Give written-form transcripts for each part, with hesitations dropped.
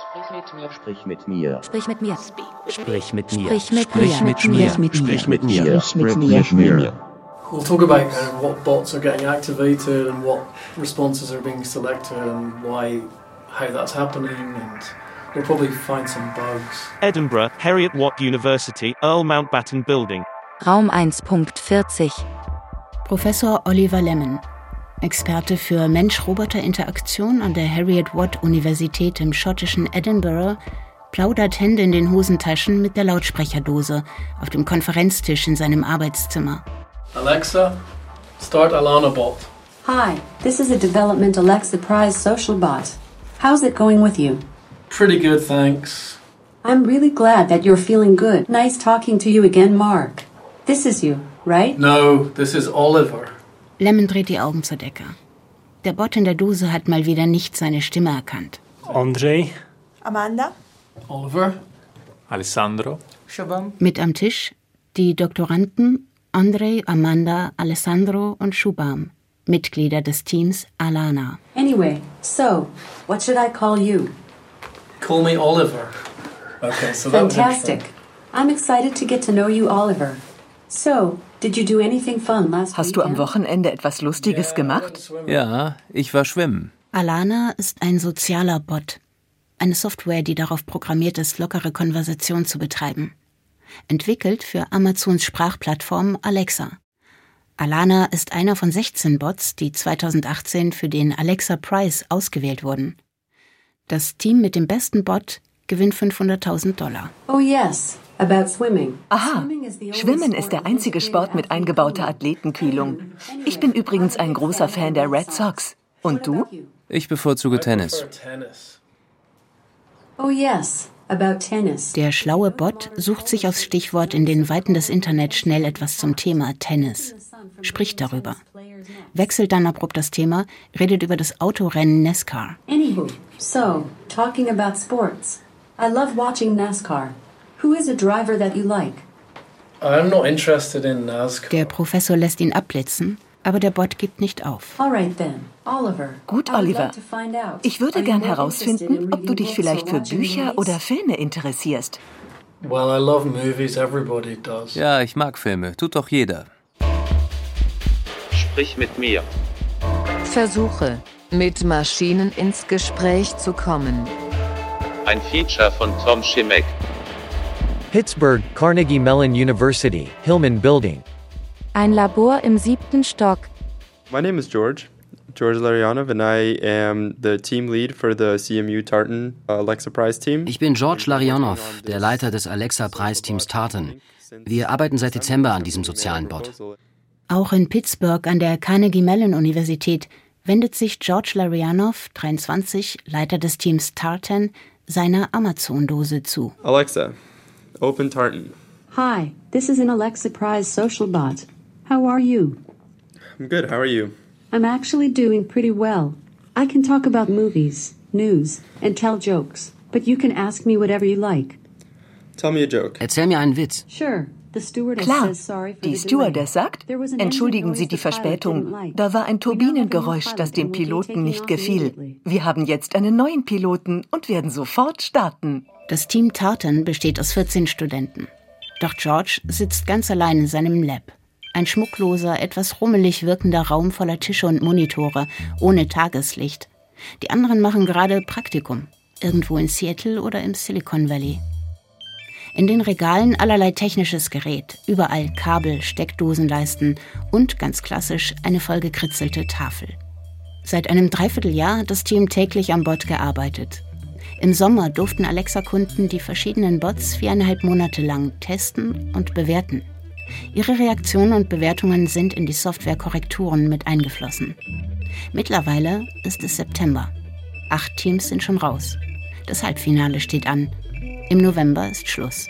Sprich mit mir. Sprich mit mir. Sprich mit mir. Sprich mit Sprich mir. mit mir. Sprich mit mir. Sprich mit mir. We'll talk about what bots are getting activated and what responses are being selected and how that's happening, and we'll probably find some bugs. Edinburgh, Heriot-Watt University, Earl Mountbatten Building. Raum 1.40. Professor Oliver Lemon, Experte für Mensch-Roboter-Interaktion an der Heriot-Watt-Universität im schottischen Edinburgh, plaudert Hände in den Hosentaschen mit der Lautsprecherdose auf dem Konferenztisch in seinem Arbeitszimmer. Alexa, start Alana bot. Hi, this is a Development Alexa Prize social bot. How's it going with you? Pretty good, thanks. I'm really glad that you're feeling good. Nice talking to you again, Mark. This is you, right? No, this is Oliver. Lemon dreht die Augen zur Decke. Der Bot in der Dose hat mal wieder nicht seine Stimme erkannt. Andrei. Amanda. Oliver. Alessandro. Shubham. Mit am Tisch die Doktoranden Andrei, Amanda, Alessandro und Shubham, Mitglieder des Teams Alana. Anyway, so, what should I call you? Call me Oliver. Okay, so that was Fantastic. I'm excited to get to know you, Oliver. So, did you do anything fun last Hast du am weekend? Wochenende etwas Lustiges gemacht? Ja, ich war schwimmen. Alana ist ein sozialer Bot. Eine Software, die darauf programmiert ist, lockere Konversation zu betreiben. Entwickelt für Amazons Sprachplattform Alexa. Alana ist einer von 16 Bots, die 2018 für den Alexa Prize ausgewählt wurden. Das Team mit dem besten Bot gewinnt $500.000. Oh yes, about swimming. Aha, Schwimmen ist der einzige Sport mit eingebauter Athletenkühlung. Ich bin übrigens ein großer Fan der Red Sox. Und du? Ich bevorzuge Tennis. Oh yes, about tennis. Der schlaue Bot sucht sich aufs Stichwort in den Weiten des Internets schnell etwas zum Thema Tennis. Spricht darüber. Wechselt dann abrupt das Thema, redet über das Autorennen NASCAR. Anywho, so, talking about sports. I love watching NASCAR. Who is a driver that you like? I'm not interested in NASCAR. Der Professor lässt ihn abblitzen, aber der Bot gibt nicht auf. All right then, Oliver. Gut, I would Oliver. love to find out. Ich würde Are gern you more herausfinden, interested in ob du reading dich books vielleicht or für watching Bücher movies? oder Filme interessierst. Well, I love movies, everybody does. Ja, ich mag Filme. Tut doch jeder. Sprich mit mir. Versuche, mit Maschinen ins Gespräch zu kommen. Ein Feature von Tom Schimek. Pittsburgh, Carnegie Mellon University, Hillman Building. Ein Labor im 7. Stock. My name is George Larionov, and I am the team lead for the CMU Tartan Alexa Prize team. Ich bin George Larionov, der Leiter des Alexa-Preisteams Tartan. Wir arbeiten seit Dezember an diesem sozialen Bot. Auch in Pittsburgh an der Carnegie Mellon Universität wendet sich George Larionov, 23, Leiter des Teams Tartan, seiner Amazon-Dose zu. Alexa, open Tartan. Hi, this is an Alexa Prize social bot. How are you? I'm good, how are you? I'm actually doing pretty well. I can talk about movies, news, and tell jokes, but you can ask me whatever you like. Tell me a joke. Erzähl mir einen Witz. Sure. The stewardess Klar, says sorry for die the delay. Stewardess sagt, There was an entschuldigen engine Sie noise die the pilot Verspätung. didn't like. Da war ein We now have a new Turbinengeräusch, pilot das dem and we'll be Piloten taking nicht off gefiel. immediately. Wir haben jetzt einen neuen Piloten und werden sofort starten. Das Team Tartan besteht aus 14 Studenten. Doch George sitzt ganz allein in seinem Lab. Ein schmuckloser, etwas rummelig wirkender Raum voller Tische und Monitore, ohne Tageslicht. Die anderen machen gerade Praktikum, irgendwo in Seattle oder im Silicon Valley. In den Regalen allerlei technisches Gerät, überall Kabel, Steckdosenleisten und, ganz klassisch, eine vollgekritzelte Tafel. Seit einem Dreivierteljahr hat das Team täglich am Bot gearbeitet. Im Sommer durften Alexa-Kunden die verschiedenen Bots 4,5 Monate lang testen und bewerten. Ihre Reaktionen und Bewertungen sind in die Software-Korrekturen mit eingeflossen. Mittlerweile ist es September. 8 Teams sind schon raus. Das Halbfinale steht an. Im November ist Schluss.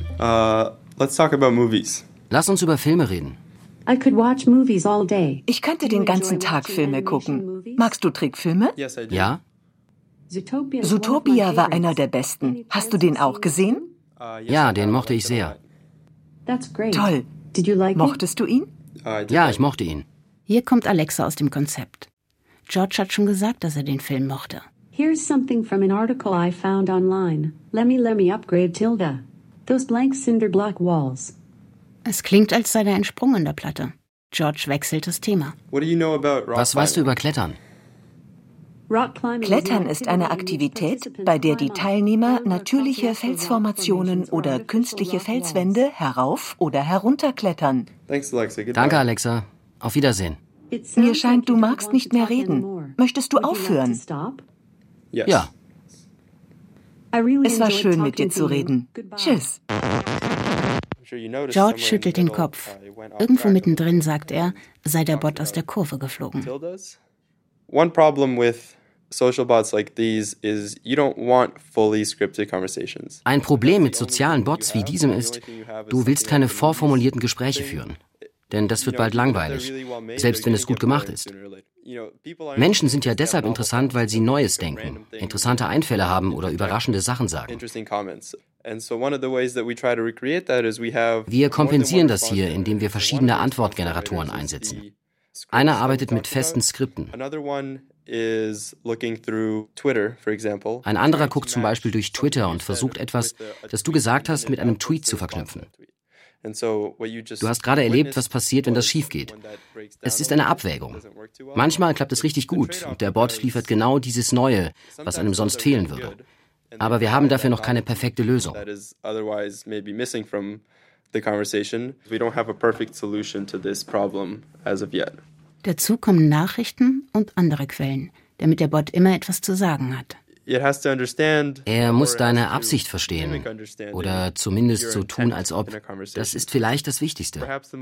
Let's talk about movies. Lass uns über Filme reden. I could watch movies all day. Ich könnte den ganzen Tag Filme gucken. Magst du Trickfilme? Yes, I do. Ja? Zootopia war einer der besten. Hast du den auch gesehen? Ja, den mochte ich sehr. That's great. Toll. Did you like it? Mochtest du ihn? Ja, ich mochte ihn. Hier kommt Alexa aus dem Konzept. George hat schon gesagt, dass er den Film mochte. Here's something from an article I found online. Let me upgrade Tilda. Those blank cinder block walls. Es klingt, als sei da ein Sprung in der Platte. George wechselt das Thema. Was weißt du über Klettern? Klettern ist eine Aktivität, bei der die Teilnehmer natürliche Felsformationen oder künstliche Felswände herauf- oder herunterklettern. Danke, Alexa. Auf Wiedersehen. Mir scheint, du magst nicht mehr reden. Möchtest du aufhören? Ja. Es war schön, mit dir zu reden. Tschüss. George schüttelt den Kopf. Irgendwo mittendrin, sagt er, sei der Bot aus der Kurve geflogen. One problem with social bots like these is you don't want fully scripted conversations. Ein Problem mit sozialen Bots wie diesem ist, du willst keine vorformulierten Gespräche führen. Denn das wird bald langweilig, selbst wenn es gut gemacht ist. Menschen sind ja deshalb interessant, weil sie Neues denken, interessante Einfälle haben oder überraschende Sachen sagen. Wir kompensieren das hier, indem wir verschiedene Antwortgeneratoren einsetzen. Einer arbeitet mit festen Skripten. Ein anderer guckt zum Beispiel durch Twitter und versucht etwas, das du gesagt hast, mit einem Tweet zu verknüpfen. Du hast gerade erlebt, was passiert, wenn das schief geht. Es ist eine Abwägung. Manchmal klappt es richtig gut und der Bot liefert genau dieses Neue, was einem sonst fehlen würde. Aber wir haben dafür noch keine perfekte Lösung. Dazu kommen Nachrichten und andere Quellen, damit der Bot immer etwas zu sagen hat. Er muss deine Absicht verstehen oder zumindest so tun, als ob. Das ist vielleicht das Wichtigste.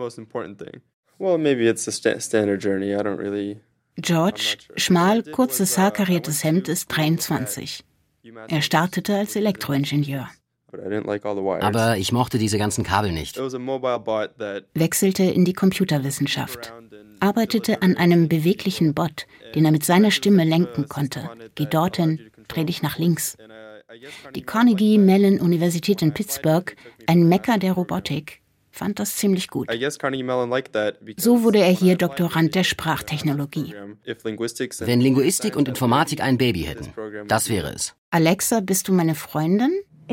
George, schmal, kurzes Haar, kariertes Hemd, ist 23. Er startete als Elektroingenieur. Aber ich mochte diese ganzen Kabel nicht. Wechselte in die Computerwissenschaft. Arbeitete an einem beweglichen Bot, den er mit seiner Stimme lenken konnte. Geh dorthin, dreh dich nach links. Die Carnegie Mellon Universität in Pittsburgh, ein Mekka der Robotik, fand das ziemlich gut. So wurde er hier Doktorand der Sprachtechnologie. Wenn Linguistik und Informatik ein Baby hätten, das wäre es. Alexa, bist du meine Freundin? Die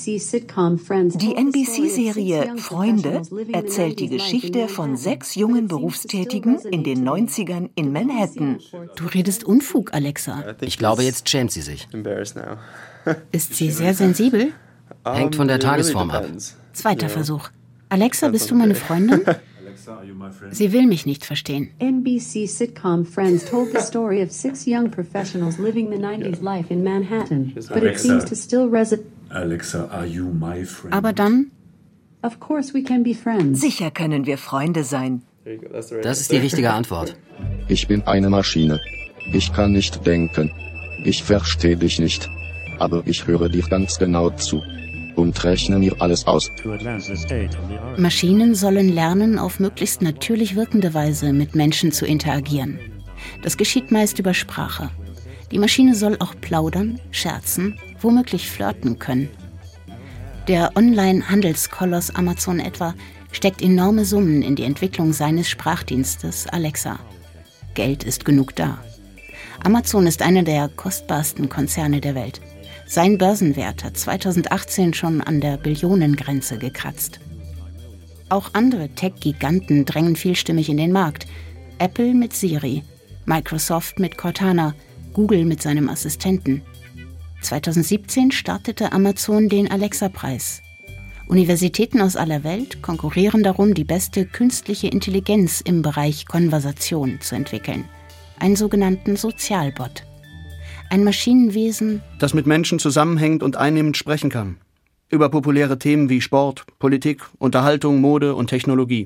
NBC-Serie Freunde erzählt die Geschichte von 6 jungen Berufstätigen in den 90ern in Manhattan. Du redest Unfug, Alexa. Ich glaube, jetzt schämt sie sich. Ist sie sehr sensibel? Hängt von der Tagesform ab. Zweiter Versuch. Alexa, bist du meine Freundin? Sie will mich nicht verstehen. NBC sitcom Friends told the story of 6 young professionals living the 90s life in Manhattan, but it seems to still resonate. Alexa, are you my friend? Aber dann? Of course we can be friends. Sicher können wir Freunde sein. Das ist die richtige Antwort. Ich bin eine Maschine. Ich kann nicht denken. Ich verstehe dich nicht. Aber ich höre dir ganz genau zu. Und rechne mir alles aus. Maschinen sollen lernen, auf möglichst natürlich wirkende Weise mit Menschen zu interagieren. Das geschieht meist über Sprache. Die Maschine soll auch plaudern, scherzen, womöglich flirten können. Der Online-Handelskoloss Amazon etwa steckt enorme Summen in die Entwicklung seines Sprachdienstes Alexa. Geld ist genug da. Amazon ist einer der kostbarsten Konzerne der Welt. Sein Börsenwert hat 2018 schon an der Billionengrenze gekratzt. Auch andere Tech-Giganten drängen vielstimmig in den Markt. Apple mit Siri, Microsoft mit Cortana, Google mit seinem Assistenten. 2017 startete Amazon den Alexa-Preis. Universitäten aus aller Welt konkurrieren darum, die beste künstliche Intelligenz im Bereich Konversation zu entwickeln. Einen sogenannten Sozialbot. Ein Maschinenwesen, das mit Menschen zusammenhängt und einnehmend sprechen kann. Über populäre Themen wie Sport, Politik, Unterhaltung, Mode und Technologie.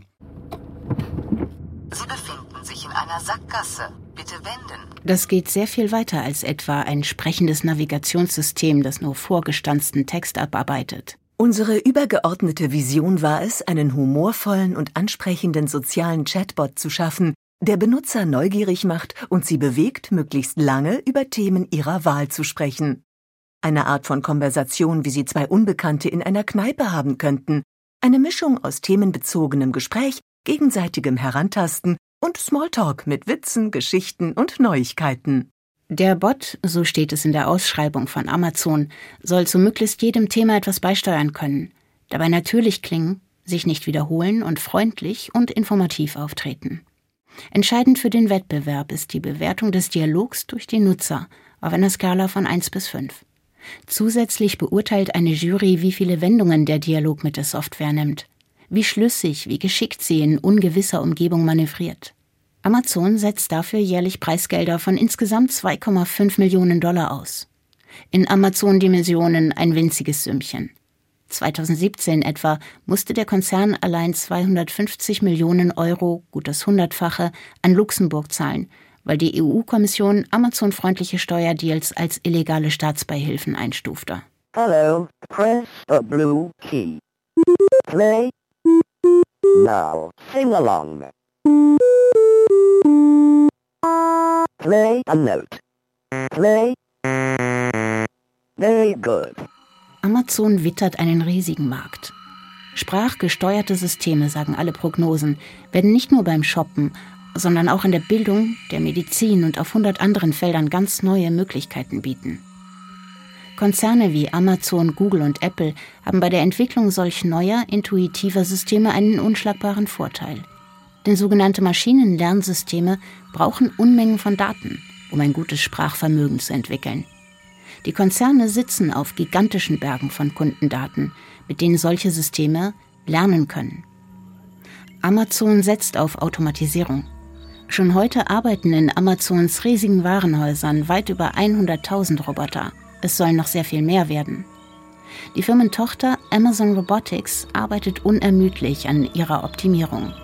Sie befinden sich in einer Sackgasse. Bitte wenden. Das geht sehr viel weiter als etwa ein sprechendes Navigationssystem, das nur vorgestanzten Text abarbeitet. Unsere übergeordnete Vision war es, einen humorvollen und ansprechenden sozialen Chatbot zu schaffen, der Benutzer neugierig macht und sie bewegt, möglichst lange über Themen ihrer Wahl zu sprechen. Eine Art von Konversation, wie sie 2 Unbekannte in einer Kneipe haben könnten. Eine Mischung aus themenbezogenem Gespräch, gegenseitigem Herantasten und Smalltalk mit Witzen, Geschichten und Neuigkeiten. Der Bot, so steht es in der Ausschreibung von Amazon, soll zu möglichst jedem Thema etwas beisteuern können, dabei natürlich klingen, sich nicht wiederholen und freundlich und informativ auftreten. Entscheidend für den Wettbewerb ist die Bewertung des Dialogs durch die Nutzer auf einer Skala von 1 bis 5. Zusätzlich beurteilt eine Jury, wie viele Wendungen der Dialog mit der Software nimmt, wie schlüssig, wie geschickt sie in ungewisser Umgebung manövriert. Amazon setzt dafür jährlich Preisgelder von insgesamt 2,5 Millionen $, aus. In Amazon-Dimensionen ein winziges Sümmchen. 2017 etwa musste der Konzern allein 250 Millionen €, gut das 100-fache, an Luxemburg zahlen, weil die EU-Kommission Amazon-freundliche Steuerdeals als illegale Staatsbeihilfen einstufte. Hello, press the blue key. Play. Now, sing along. Play a note. Play. Very good. Amazon wittert einen riesigen Markt. Sprachgesteuerte Systeme, sagen alle Prognosen, werden nicht nur beim Shoppen, sondern auch in der Bildung, der Medizin und auf 100 anderen Feldern ganz neue Möglichkeiten bieten. Konzerne wie Amazon, Google und Apple haben bei der Entwicklung solch neuer, intuitiver Systeme einen unschlagbaren Vorteil. Denn sogenannte Maschinenlernsysteme brauchen Unmengen von Daten, um ein gutes Sprachvermögen zu entwickeln. Die Konzerne sitzen auf gigantischen Bergen von Kundendaten, mit denen solche Systeme lernen können. Amazon setzt auf Automatisierung. Schon heute arbeiten in Amazons riesigen Warenhäusern weit über 100.000 Roboter. Es sollen noch sehr viel mehr werden. Die Firmentochter Amazon Robotics arbeitet unermüdlich an ihrer Optimierung.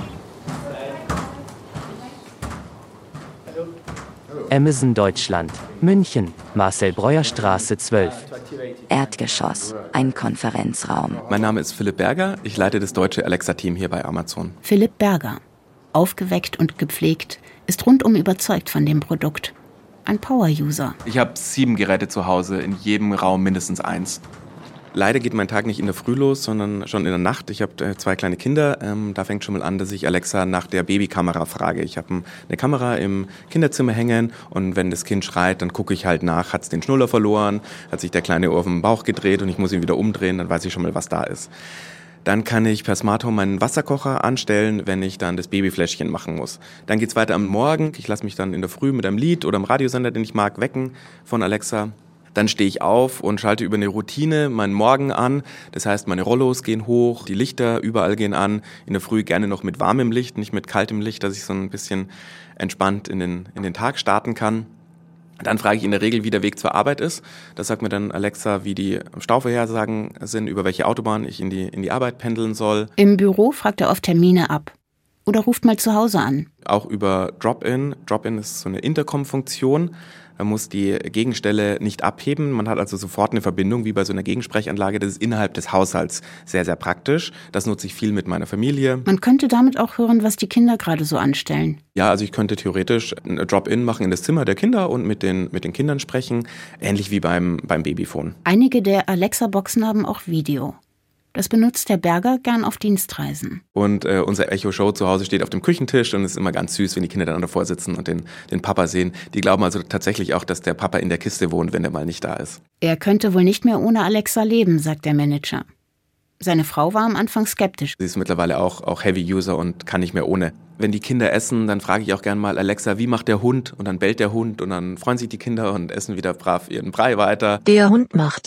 Amazon Deutschland, München, Marcel-Breuer-Straße 12. Erdgeschoss, ein Konferenzraum. Mein Name ist Philipp Berger, ich leite das deutsche Alexa-Team hier bei Amazon. Philipp Berger, aufgeweckt und gepflegt, ist rundum überzeugt von dem Produkt. Ein Power-User. Ich habe 7 Geräte zu Hause, in jedem Raum mindestens 1. Leider geht mein Tag nicht in der Früh los, sondern schon in der Nacht. Ich habe 2 kleine Kinder. Da fängt schon mal an, dass ich Alexa nach der Babykamera frage. Ich habe eine Kamera im Kinderzimmer hängen und wenn das Kind schreit, dann gucke ich halt nach. Hat es den Schnuller verloren? Hat sich der kleine Ohr auf den Bauch gedreht und ich muss ihn wieder umdrehen? Dann weiß ich schon mal, was da ist. Dann kann ich per Smart Home meinen Wasserkocher anstellen, wenn ich dann das Babyfläschchen machen muss. Dann geht's weiter am Morgen. Ich lasse mich dann in der Früh mit einem Lied oder einem Radiosender, den ich mag, wecken von Alexa. Dann stehe ich auf und schalte über eine Routine meinen Morgen an. Das heißt, meine Rollos gehen hoch, die Lichter überall gehen an. In der Früh gerne noch mit warmem Licht, nicht mit kaltem Licht, dass ich so ein bisschen entspannt in den Tag starten kann. Dann frage ich in der Regel, wie der Weg zur Arbeit ist. Das sagt mir dann Alexa, wie die Stauvorhersagen sind, über welche Autobahn ich in die Arbeit pendeln soll. Im Büro fragt er oft Termine ab. Oder ruft mal zu Hause an. Auch über Drop-In. Drop-In ist so eine Intercom-Funktion. Man muss die Gegenstelle nicht abheben. Man hat also sofort eine Verbindung, wie bei so einer Gegensprechanlage. Das ist innerhalb des Haushalts sehr, sehr praktisch. Das nutze ich viel mit meiner Familie. Man könnte damit auch hören, was die Kinder gerade so anstellen. Ja, also ich könnte theoretisch ein Drop-In machen in das Zimmer der Kinder und mit den Kindern sprechen. Ähnlich wie beim Babyphone. Einige der Alexa-Boxen haben auch Video. Das benutzt der Berger gern auf Dienstreisen. Und unser Echo Show zu Hause steht auf dem Küchentisch und es ist immer ganz süß, wenn die Kinder dann davor sitzen und den Papa sehen. Die glauben also tatsächlich auch, dass der Papa in der Kiste wohnt, wenn er mal nicht da ist. Er könnte wohl nicht mehr ohne Alexa leben, sagt der Manager. Seine Frau war am Anfang skeptisch. Sie ist mittlerweile auch Heavy-User und kann nicht mehr ohne. Wenn die Kinder essen, dann frage ich auch gern mal, Alexa, wie macht der Hund? Und dann bellt der Hund und dann freuen sich die Kinder und essen wieder brav ihren Brei weiter. Der Hund macht.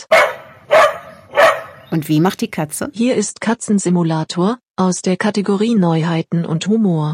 Und wie macht die Katze? Hier ist Katzensimulator aus der Kategorie Neuheiten und Humor.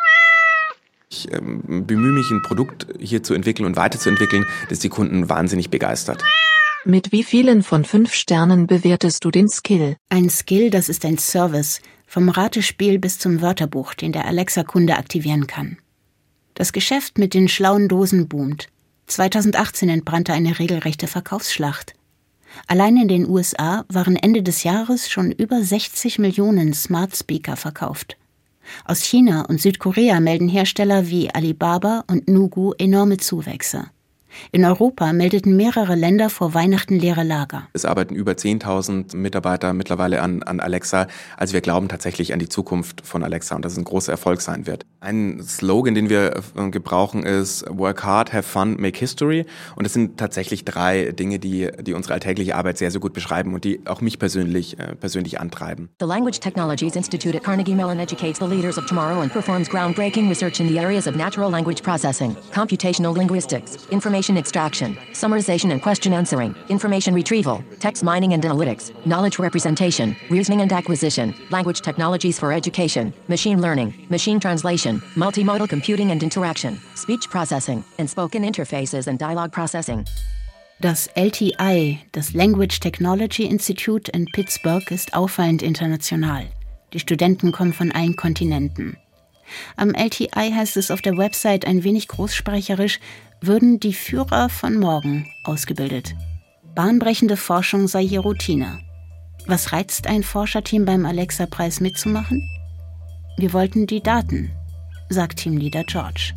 Ich bemühe mich, ein Produkt hier zu entwickeln und weiterzuentwickeln, das die Kunden wahnsinnig begeistert. Mit wie vielen von 5 Sternen bewertest du den Skill? Ein Skill, das ist ein Service, vom Ratespiel bis zum Wörterbuch, den der Alexa-Kunde aktivieren kann. Das Geschäft mit den schlauen Dosen boomt. 2018 entbrannte eine regelrechte Verkaufsschlacht. Allein in den USA waren Ende des Jahres schon über 60 Millionen Smart Speaker verkauft. Aus China und Südkorea melden Hersteller wie Alibaba und Nugu enorme Zuwächse. In Europa meldeten mehrere Länder vor Weihnachten leere Lager. Es arbeiten über 10.000 Mitarbeiter mittlerweile an Alexa. Also wir glauben tatsächlich an die Zukunft von Alexa und dass es ein großer Erfolg sein wird. Ein Slogan, den wir gebrauchen, ist Work hard, have fun, make history. Und es sind tatsächlich 3 Dinge, die unsere alltägliche Arbeit sehr, sehr gut beschreiben und die auch mich persönlich antreiben. The Language Technologies Institute at Carnegie Mellon educates the leaders of tomorrow and performs groundbreaking research in the areas of natural language processing, computational linguistics, information extraction, summarization and question answering, information retrieval, text mining and analytics, knowledge representation, reasoning and acquisition, language technologies for education, machine learning, machine translation, multimodal computing and interaction, speech processing, and spoken interfaces and dialogue processing. Das LTI, das Language Technology Institute in Pittsburgh, ist auffallend international. Die Studenten kommen von allen Kontinenten. Am LTI heißt es auf der Website ein wenig großsprecherisch, würden die Führer von morgen ausgebildet. Bahnbrechende Forschung sei hier Routine. Was reizt ein Forscherteam beim Alexa-Preis mitzumachen? Wir wollten die Daten, sagt Teamleader George.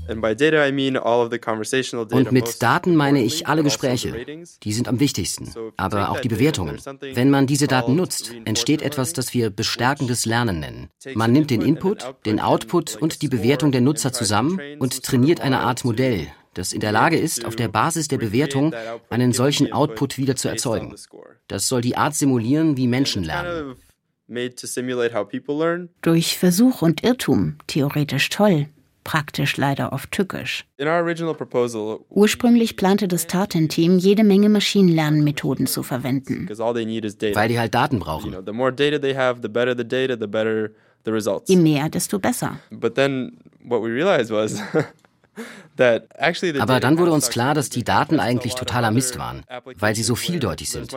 Und mit Daten meine ich alle Gespräche. Die sind am wichtigsten, aber auch die Bewertungen. Wenn man diese Daten nutzt, entsteht etwas, das wir bestärkendes Lernen nennen. Man nimmt den Input, den Output und die Bewertung der Nutzer zusammen und trainiert eine Art Modell, das in der Lage ist, auf der Basis der Bewertung einen solchen Output wieder zu erzeugen. Das soll die Art simulieren, wie Menschen lernen. Durch Versuch und Irrtum, theoretisch toll, praktisch leider oft tückisch. Ursprünglich plante das Tartan-Team, jede Menge Maschinenlernmethoden zu verwenden. Weil die halt Daten brauchen. Je mehr, desto besser. Aber dann wurde uns klar, dass die Daten eigentlich totaler Mist waren, weil sie so vieldeutig sind.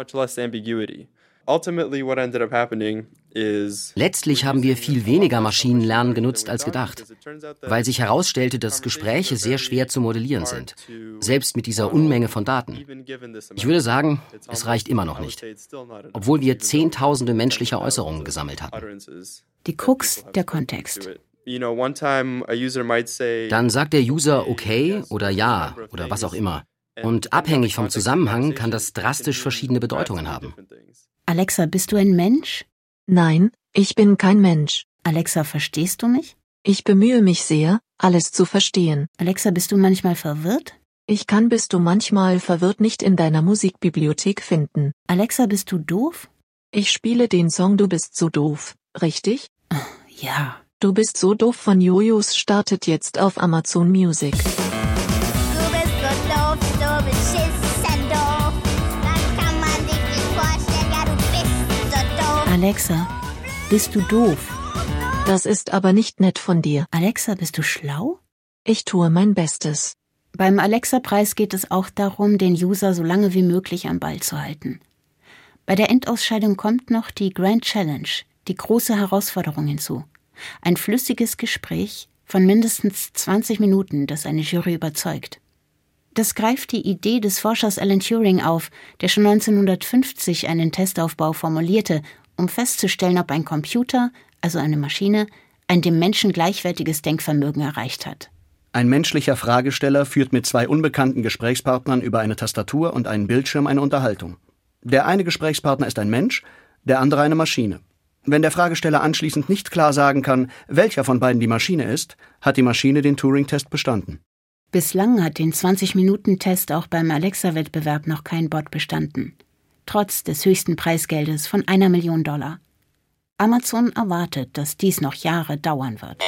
Letztlich haben wir viel weniger Maschinenlernen genutzt als gedacht, weil sich herausstellte, dass Gespräche sehr schwer zu modellieren sind, selbst mit dieser Unmenge von Daten. Ich würde sagen, es reicht immer noch nicht, obwohl wir Zehntausende menschlicher Äußerungen gesammelt hatten. Die Krux, der Kontext. Dann sagt der User okay oder ja oder was auch immer. Und abhängig vom Zusammenhang kann das drastisch verschiedene Bedeutungen haben. Alexa, bist du ein Mensch? Nein, ich bin kein Mensch. Alexa, verstehst du mich? Ich bemühe mich sehr, alles zu verstehen. Alexa, bist du manchmal verwirrt? Ich kann bist du manchmal verwirrt nicht in deiner Musikbibliothek finden. Alexa, bist du doof? Ich spiele den Song Du bist so doof, richtig? Ja. Du bist so doof von Jojos startet jetzt auf Amazon Music. Alexa, bist du doof? Das ist aber nicht nett von dir. Alexa, bist du schlau? Ich tue mein Bestes. Beim Alexa-Preis geht es auch darum, den User so lange wie möglich am Ball zu halten. Bei der Endausscheidung kommt noch die Grand Challenge, die große Herausforderung hinzu. Ein flüssiges Gespräch von mindestens 20 Minuten, das eine Jury überzeugt. Das greift die Idee des Forschers Alan Turing auf, der schon 1950 einen Testaufbau formulierte, um festzustellen, ob ein Computer, also eine Maschine, ein dem Menschen gleichwertiges Denkvermögen erreicht hat. Ein menschlicher Fragesteller führt mit 2 unbekannten Gesprächspartnern über eine Tastatur und einen Bildschirm eine Unterhaltung. Der eine Gesprächspartner ist ein Mensch, der andere eine Maschine. Wenn der Fragesteller anschließend nicht klar sagen kann, welcher von beiden die Maschine ist, hat die Maschine den Turing-Test bestanden. Bislang hat den 20-Minuten-Test auch beim Alexa-Wettbewerb noch kein Bot bestanden. Trotz des höchsten Preisgeldes von $1 Million. Amazon erwartet, dass dies noch Jahre dauern wird.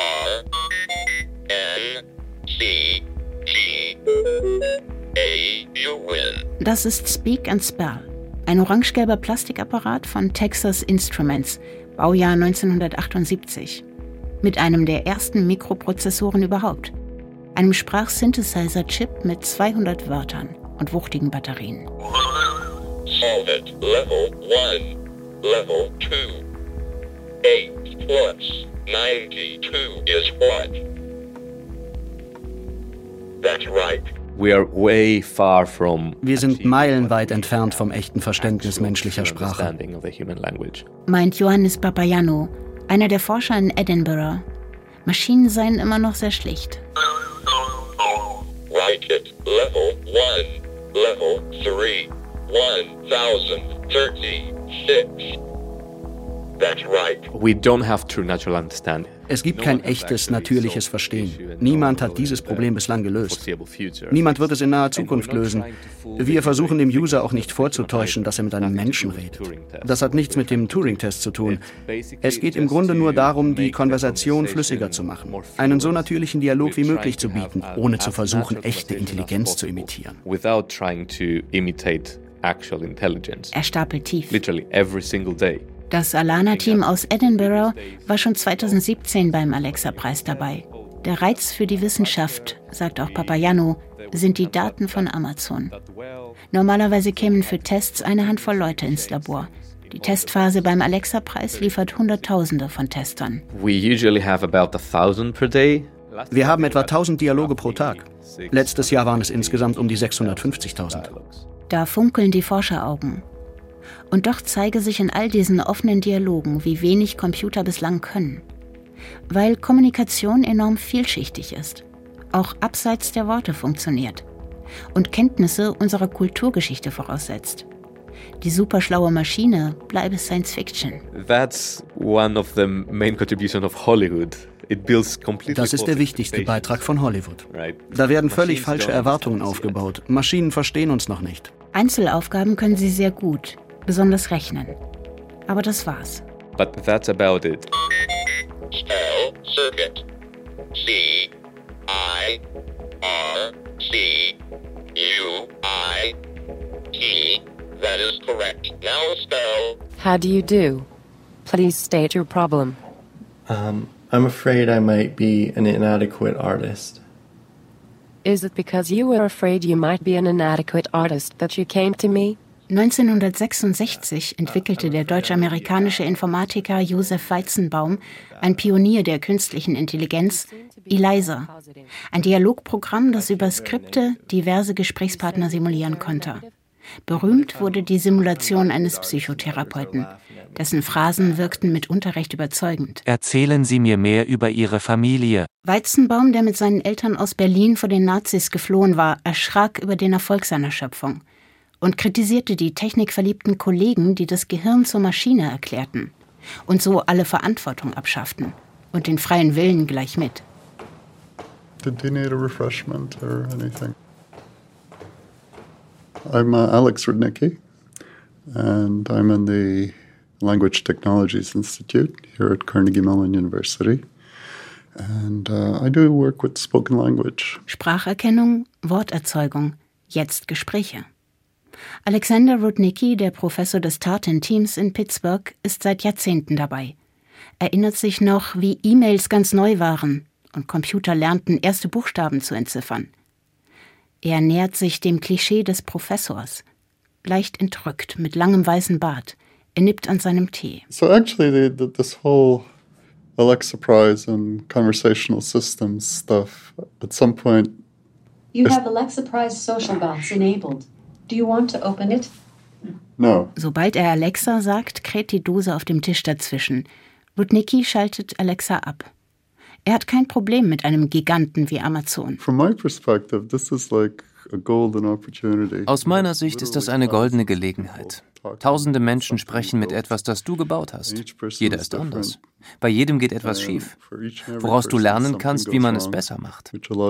Das ist Speak and Spell, ein orange-gelber Plastikapparat von Texas Instruments, Baujahr 1978, mit einem der ersten Mikroprozessoren überhaupt, einem Sprachsynthesizer-Chip mit 200 Wörtern und wuchtigen Batterien. Solve it. Level 1. Level 2. 8 plus 92 is what? That's right. Wir sind meilenweit entfernt vom echten Verständnis menschlicher Sprache, meint Johannes Papagiannou, einer der Forscher in Edinburgh. Maschinen seien immer noch sehr schlicht. Write it. Level 1. Level 3, 1036. That's right. We don't have true natural understanding. Es gibt kein echtes, natürliches Verstehen. Niemand hat dieses Problem bislang gelöst. Niemand wird es in naher Zukunft lösen. Wir versuchen dem User auch nicht vorzutäuschen, dass er mit einem Menschen redet. Das hat nichts mit dem Turing-Test zu tun. Es geht im Grunde nur darum, die Konversation flüssiger zu machen. Einen so natürlichen Dialog wie möglich zu bieten, ohne zu versuchen, echte Intelligenz zu imitieren. Er stapelt tief. Literally every single day. Das Alana-Team aus Edinburgh war schon 2017 beim Alexa-Preis dabei. Der Reiz für die Wissenschaft, sagt auch Papayannou, sind die Daten von Amazon. Normalerweise kämen für Tests eine Handvoll Leute ins Labor. Die Testphase beim Alexa-Preis liefert Hunderttausende von Testern. Wir haben etwa 1000 Dialoge pro Tag. Letztes Jahr waren es insgesamt um die 650.000. Da funkeln die Forscheraugen. Und doch zeige sich in all diesen offenen Dialogen, wie wenig Computer bislang können. Weil Kommunikation enorm vielschichtig ist, auch abseits der Worte funktioniert und Kenntnisse unserer Kulturgeschichte voraussetzt. Die superschlaue Maschine bleibe Science Fiction. That's one of the main contributions of Hollywood. Das ist der wichtigste Beitrag von Hollywood. Da werden völlig falsche Erwartungen aufgebaut. Maschinen verstehen uns noch nicht. Einzelaufgaben können sie sehr gut, besonders rechnen. Aber das war's. But that's about it. Spell circuit. C-I-R-C-U-I-T. That is correct. Now spell. How do you do? Please state your problem. I'm afraid I might be an inadequate artist. Is it because you were afraid you might be an inadequate artist that you came to me? 1966 entwickelte der deutsch-amerikanische Informatiker Josef Weizenbaum, ein Pionier der künstlichen Intelligenz, ELIZA, ein Dialogprogramm, das über Skripte diverse Gesprächspartner simulieren konnte. Berühmt wurde die Simulation eines Psychotherapeuten. Dessen Phrasen wirkten mitunter recht überzeugend. Erzählen Sie mir mehr über Ihre Familie. Weizenbaum, der mit seinen Eltern aus Berlin vor den Nazis geflohen war, erschrak über den Erfolg seiner Schöpfung und kritisierte die technikverliebten Kollegen, die das Gehirn zur Maschine erklärten und so alle Verantwortung abschafften und den freien Willen gleich mit. Did you need a refreshment or anything? I'm Alex Rudnicki, and I'm in the Language Technologies Institute here at Carnegie Mellon University. And I do work with spoken language. Spracherkennung, Worterzeugung, jetzt Gespräche. Alexander Rudnicki, der Professor des Tartan-Teams in Pittsburgh, ist seit Jahrzehnten dabei. Erinnert sich noch, wie E-Mails ganz neu waren und Computer lernten, erste Buchstaben zu entziffern. Er nähert sich dem Klischee des Professors. Leicht entrückt, mit langem weißen Bart. Er nippt an seinem Tee. So actually this whole Alexa Prize and conversational systems stuff, at some point... You have Alexa Prize social bots enabled. Do you want to open it? No. Sobald er Alexa sagt, kräht die Dose auf dem Tisch dazwischen. Rudnicki schaltet Alexa ab. Er hat kein Problem mit einem Giganten wie Amazon. From my perspective, this is like a golden opportunity. Aus meiner Sicht ist das eine goldene Gelegenheit. Tausende Menschen sprechen mit etwas, das du gebaut hast. Jeder ist anders. Bei jedem geht etwas schief, woraus du lernen kannst, wie man es besser macht.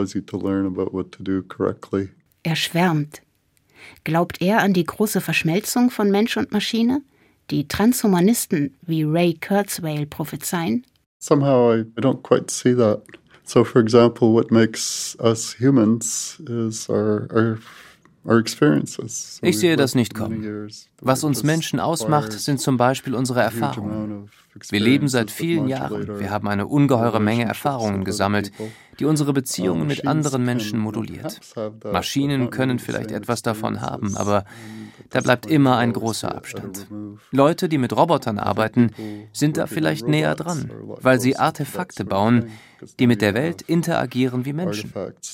Er schwärmt. Glaubt er an die große Verschmelzung von Mensch und Maschine, die Transhumanisten wie Ray Kurzweil prophezeien? Somehow I don't quite see that. So, for example, what makes us humans is our experiences. Ich sehe das nicht kommen. Was uns Menschen ausmacht, sind zum Beispiel unsere Erfahrungen. Wir leben seit vielen Jahren. Wir haben eine ungeheure Menge Erfahrungen gesammelt, die unsere Beziehungen mit anderen Menschen moduliert. Maschinen können vielleicht etwas davon haben, aber da bleibt immer ein großer Abstand. Leute, die mit Robotern arbeiten, sind da vielleicht näher dran, weil sie Artefakte bauen, die mit der Welt interagieren wie Menschen.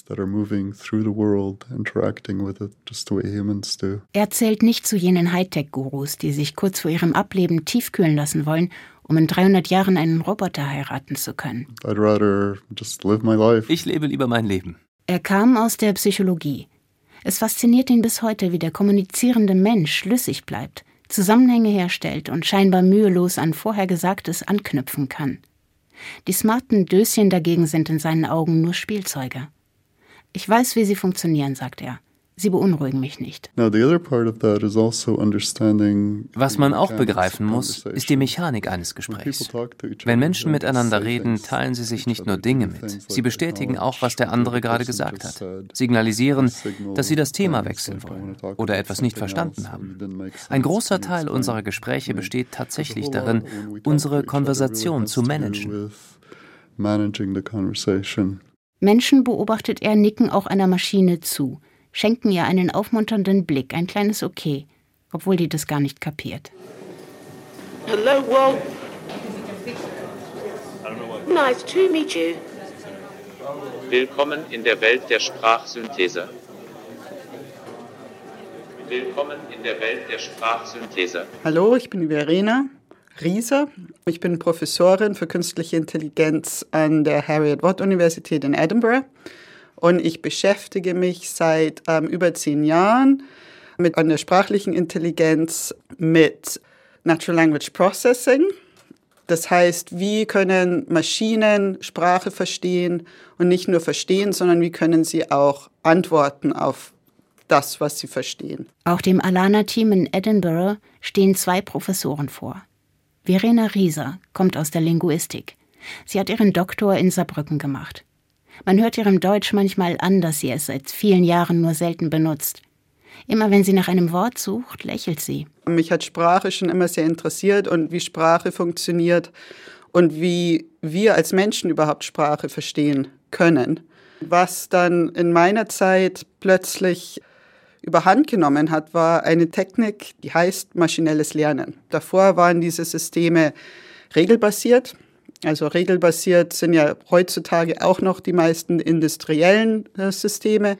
Er zählt nicht zu jenen Hightech-Gurus, die sich kurz vor ihrem Ableben tiefkühlen lassen wollen, um in 300 Jahren einen Roboter heiraten zu können. I'd rather just live my life. Ich lebe lieber mein Leben. Er kam aus der Psychologie. Es fasziniert ihn bis heute, wie der kommunizierende Mensch schlüssig bleibt, Zusammenhänge herstellt und scheinbar mühelos an Vorhergesagtes anknüpfen kann. Die smarten Döschen dagegen sind in seinen Augen nur Spielzeuge. Ich weiß, wie sie funktionieren, sagt er. Sie beunruhigen mich nicht. Was man auch begreifen muss, ist die Mechanik eines Gesprächs. Wenn Menschen miteinander reden, teilen sie sich nicht nur Dinge mit. Sie bestätigen auch, was der andere gerade gesagt hat. Signalisieren, dass sie das Thema wechseln wollen oder etwas nicht verstanden haben. Ein großer Teil unserer Gespräche besteht tatsächlich darin, unsere Konversation zu managen. Menschen, beobachtet er, nicken auch einer Maschine zu, schenken ihr einen aufmunternden Blick, ein kleines Okay, obwohl die das gar nicht kapiert. Hello, Walt. Nice to meet you. Willkommen in der Welt der Sprachsynthese. Willkommen in der Welt der Sprachsynthese. Hallo, ich bin Verena Rieser. Ich bin Professorin für künstliche Intelligenz an der Heriot-Watt-Universität in Edinburgh. Und ich beschäftige mich seit über 10 Jahren an der sprachlichen Intelligenz mit Natural Language Processing. Das heißt, wie können Maschinen Sprache verstehen und nicht nur verstehen, sondern wie können sie auch antworten auf das, was sie verstehen. Auch dem Alana-Team in Edinburgh stehen 2 Professoren vor. Verena Rieser kommt aus der Linguistik. Sie hat ihren Doktor in Saarbrücken gemacht. Man hört ihrem Deutsch manchmal an, dass sie es seit vielen Jahren nur selten benutzt. Immer wenn sie nach einem Wort sucht, lächelt sie. Mich hat Sprache schon immer sehr interessiert und wie Sprache funktioniert und wie wir als Menschen überhaupt Sprache verstehen können. Was dann in meiner Zeit plötzlich überhand genommen hat, war eine Technik, die heißt maschinelles Lernen. Davor waren diese Systeme regelbasiert. Also regelbasiert sind ja heutzutage auch noch die meisten industriellen Systeme.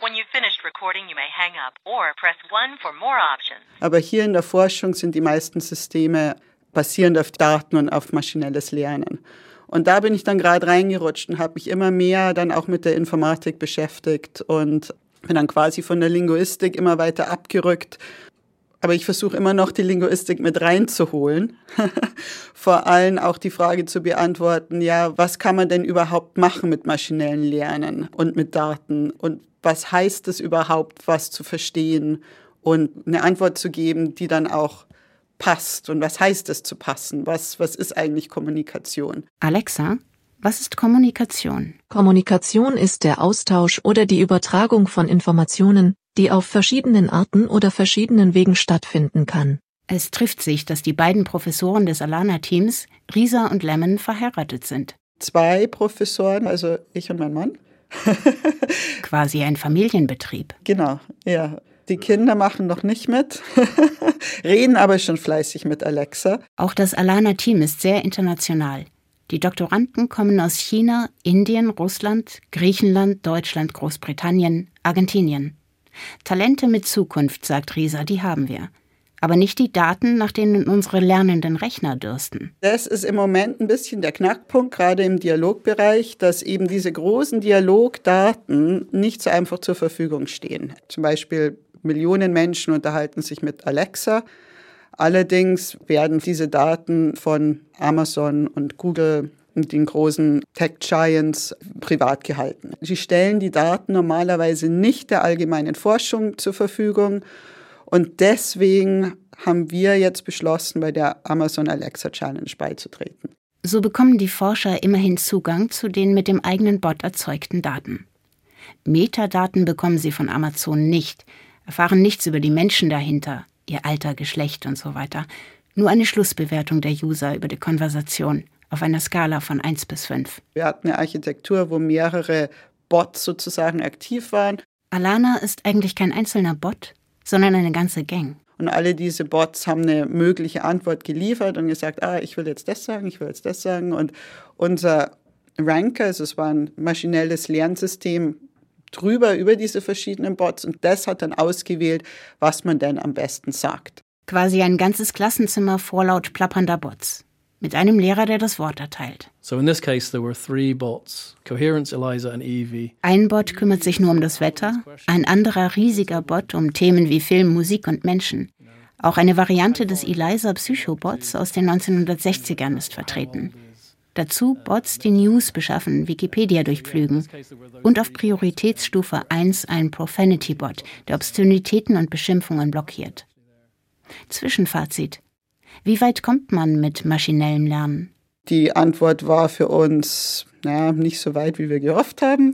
Aber hier in der Forschung sind die meisten Systeme basierend auf Daten und auf maschinelles Lernen. Und da bin ich dann gerade reingerutscht und habe mich immer mehr dann auch mit der Informatik beschäftigt und bin dann quasi von der Linguistik immer weiter abgerückt. Aber ich versuche immer noch, die Linguistik mit reinzuholen. Vor allem auch die Frage zu beantworten, ja, was kann man denn überhaupt machen mit maschinellem Lernen und mit Daten? Und was heißt es überhaupt, was zu verstehen? Und eine Antwort zu geben, die dann auch passt. Und was heißt es zu passen? Was ist eigentlich Kommunikation? Alexa, was ist Kommunikation? Kommunikation ist der Austausch oder die Übertragung von Informationen, die auf verschiedenen Arten oder verschiedenen Wegen stattfinden kann. Es trifft sich, dass die beiden Professoren des Alana-Teams, Rieser und Lemon, verheiratet sind. 2 Professoren, also ich und mein Mann. Quasi ein Familienbetrieb. Genau, ja. Die Kinder machen noch nicht mit, reden aber schon fleißig mit Alexa. Auch das Alana-Team ist sehr international. Die Doktoranden kommen aus China, Indien, Russland, Griechenland, Deutschland, Großbritannien, Argentinien. Talente mit Zukunft, sagt Rieser, die haben wir. Aber nicht die Daten, nach denen unsere lernenden Rechner dürsten. Das ist im Moment ein bisschen der Knackpunkt, gerade im Dialogbereich, dass eben diese großen Dialogdaten nicht so einfach zur Verfügung stehen. Zum Beispiel Millionen Menschen unterhalten sich mit Alexa. Allerdings werden diese Daten von Amazon und Google und den großen Tech-Giants privat gehalten. Sie stellen die Daten normalerweise nicht der allgemeinen Forschung zur Verfügung. Und deswegen haben wir jetzt beschlossen, bei der Amazon Alexa Challenge beizutreten. So bekommen die Forscher immerhin Zugang zu den mit dem eigenen Bot erzeugten Daten. Metadaten bekommen sie von Amazon nicht, erfahren nichts über die Menschen dahinter, ihr Alter, Geschlecht und so weiter. Nur eine Schlussbewertung der User über die Konversation auf einer Skala von 1 bis 5. Wir hatten eine Architektur, wo mehrere Bots sozusagen aktiv waren. Alana ist eigentlich kein einzelner Bot, sondern eine ganze Gang. Und alle diese Bots haben eine mögliche Antwort geliefert und gesagt, ich will jetzt das sagen, ich will jetzt das sagen. Und unser Ranker, also es war ein maschinelles Lernsystem, über diese verschiedenen Bots. Und das hat dann ausgewählt, was man denn am besten sagt. Quasi ein ganzes Klassenzimmer vor laut plappernder Bots. Mit einem Lehrer, der das Wort erteilt. So in this case there were 3 bots, Coherence, Eliza and Evie. Ein Bot kümmert sich nur um das Wetter, ein anderer riesiger Bot um Themen wie Film, Musik und Menschen. Auch eine Variante des Eliza Psychobots aus den 1960ern ist vertreten. Dazu Bots, die News beschaffen, Wikipedia durchpflügen. Und auf Prioritätsstufe 1 ein Profanity-Bot, der Obszönitäten und Beschimpfungen blockiert. Zwischenfazit. Wie weit kommt man mit maschinellem Lernen? Die Antwort war für uns, nicht so weit, wie wir gehofft haben.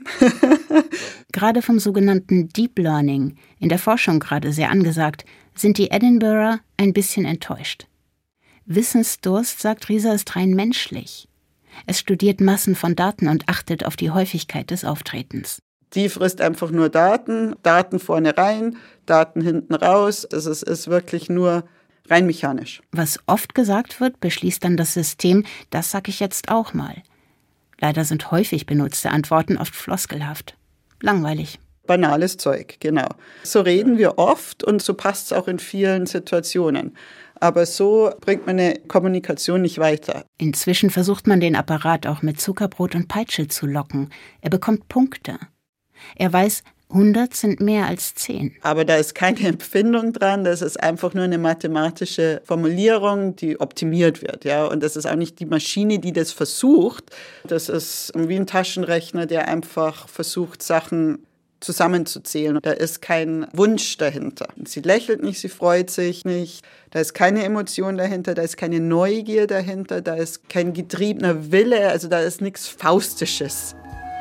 Gerade vom sogenannten Deep Learning, in der Forschung gerade sehr angesagt, sind die Edinburgher ein bisschen enttäuscht. Wissensdurst, sagt Rieser, ist rein menschlich. Es studiert Massen von Daten und achtet auf die Häufigkeit des Auftretens. Die frisst einfach nur Daten, Daten vorne rein, Daten hinten raus. Es ist wirklich nur rein mechanisch. Was oft gesagt wird, beschließt dann das System, das sag ich jetzt auch mal. Leider sind häufig benutzte Antworten oft floskelhaft. Langweilig. Banales Zeug, genau. So reden wir oft und so passt es auch in vielen Situationen. Aber so bringt man eine Kommunikation nicht weiter. Inzwischen versucht man den Apparat auch mit Zuckerbrot und Peitsche zu locken. Er bekommt Punkte. Er weiß, 100 sind mehr als 10. Aber da ist keine Empfindung dran, das ist einfach nur eine mathematische Formulierung, die optimiert wird. Ja? Und das ist auch nicht die Maschine, die das versucht. Das ist wie ein Taschenrechner, der einfach versucht, Sachen zusammenzuzählen. Da ist kein Wunsch dahinter. Sie lächelt nicht, sie freut sich nicht. Da ist keine Emotion dahinter, da ist keine Neugier dahinter, da ist kein getriebener Wille, also da ist nichts Faustisches.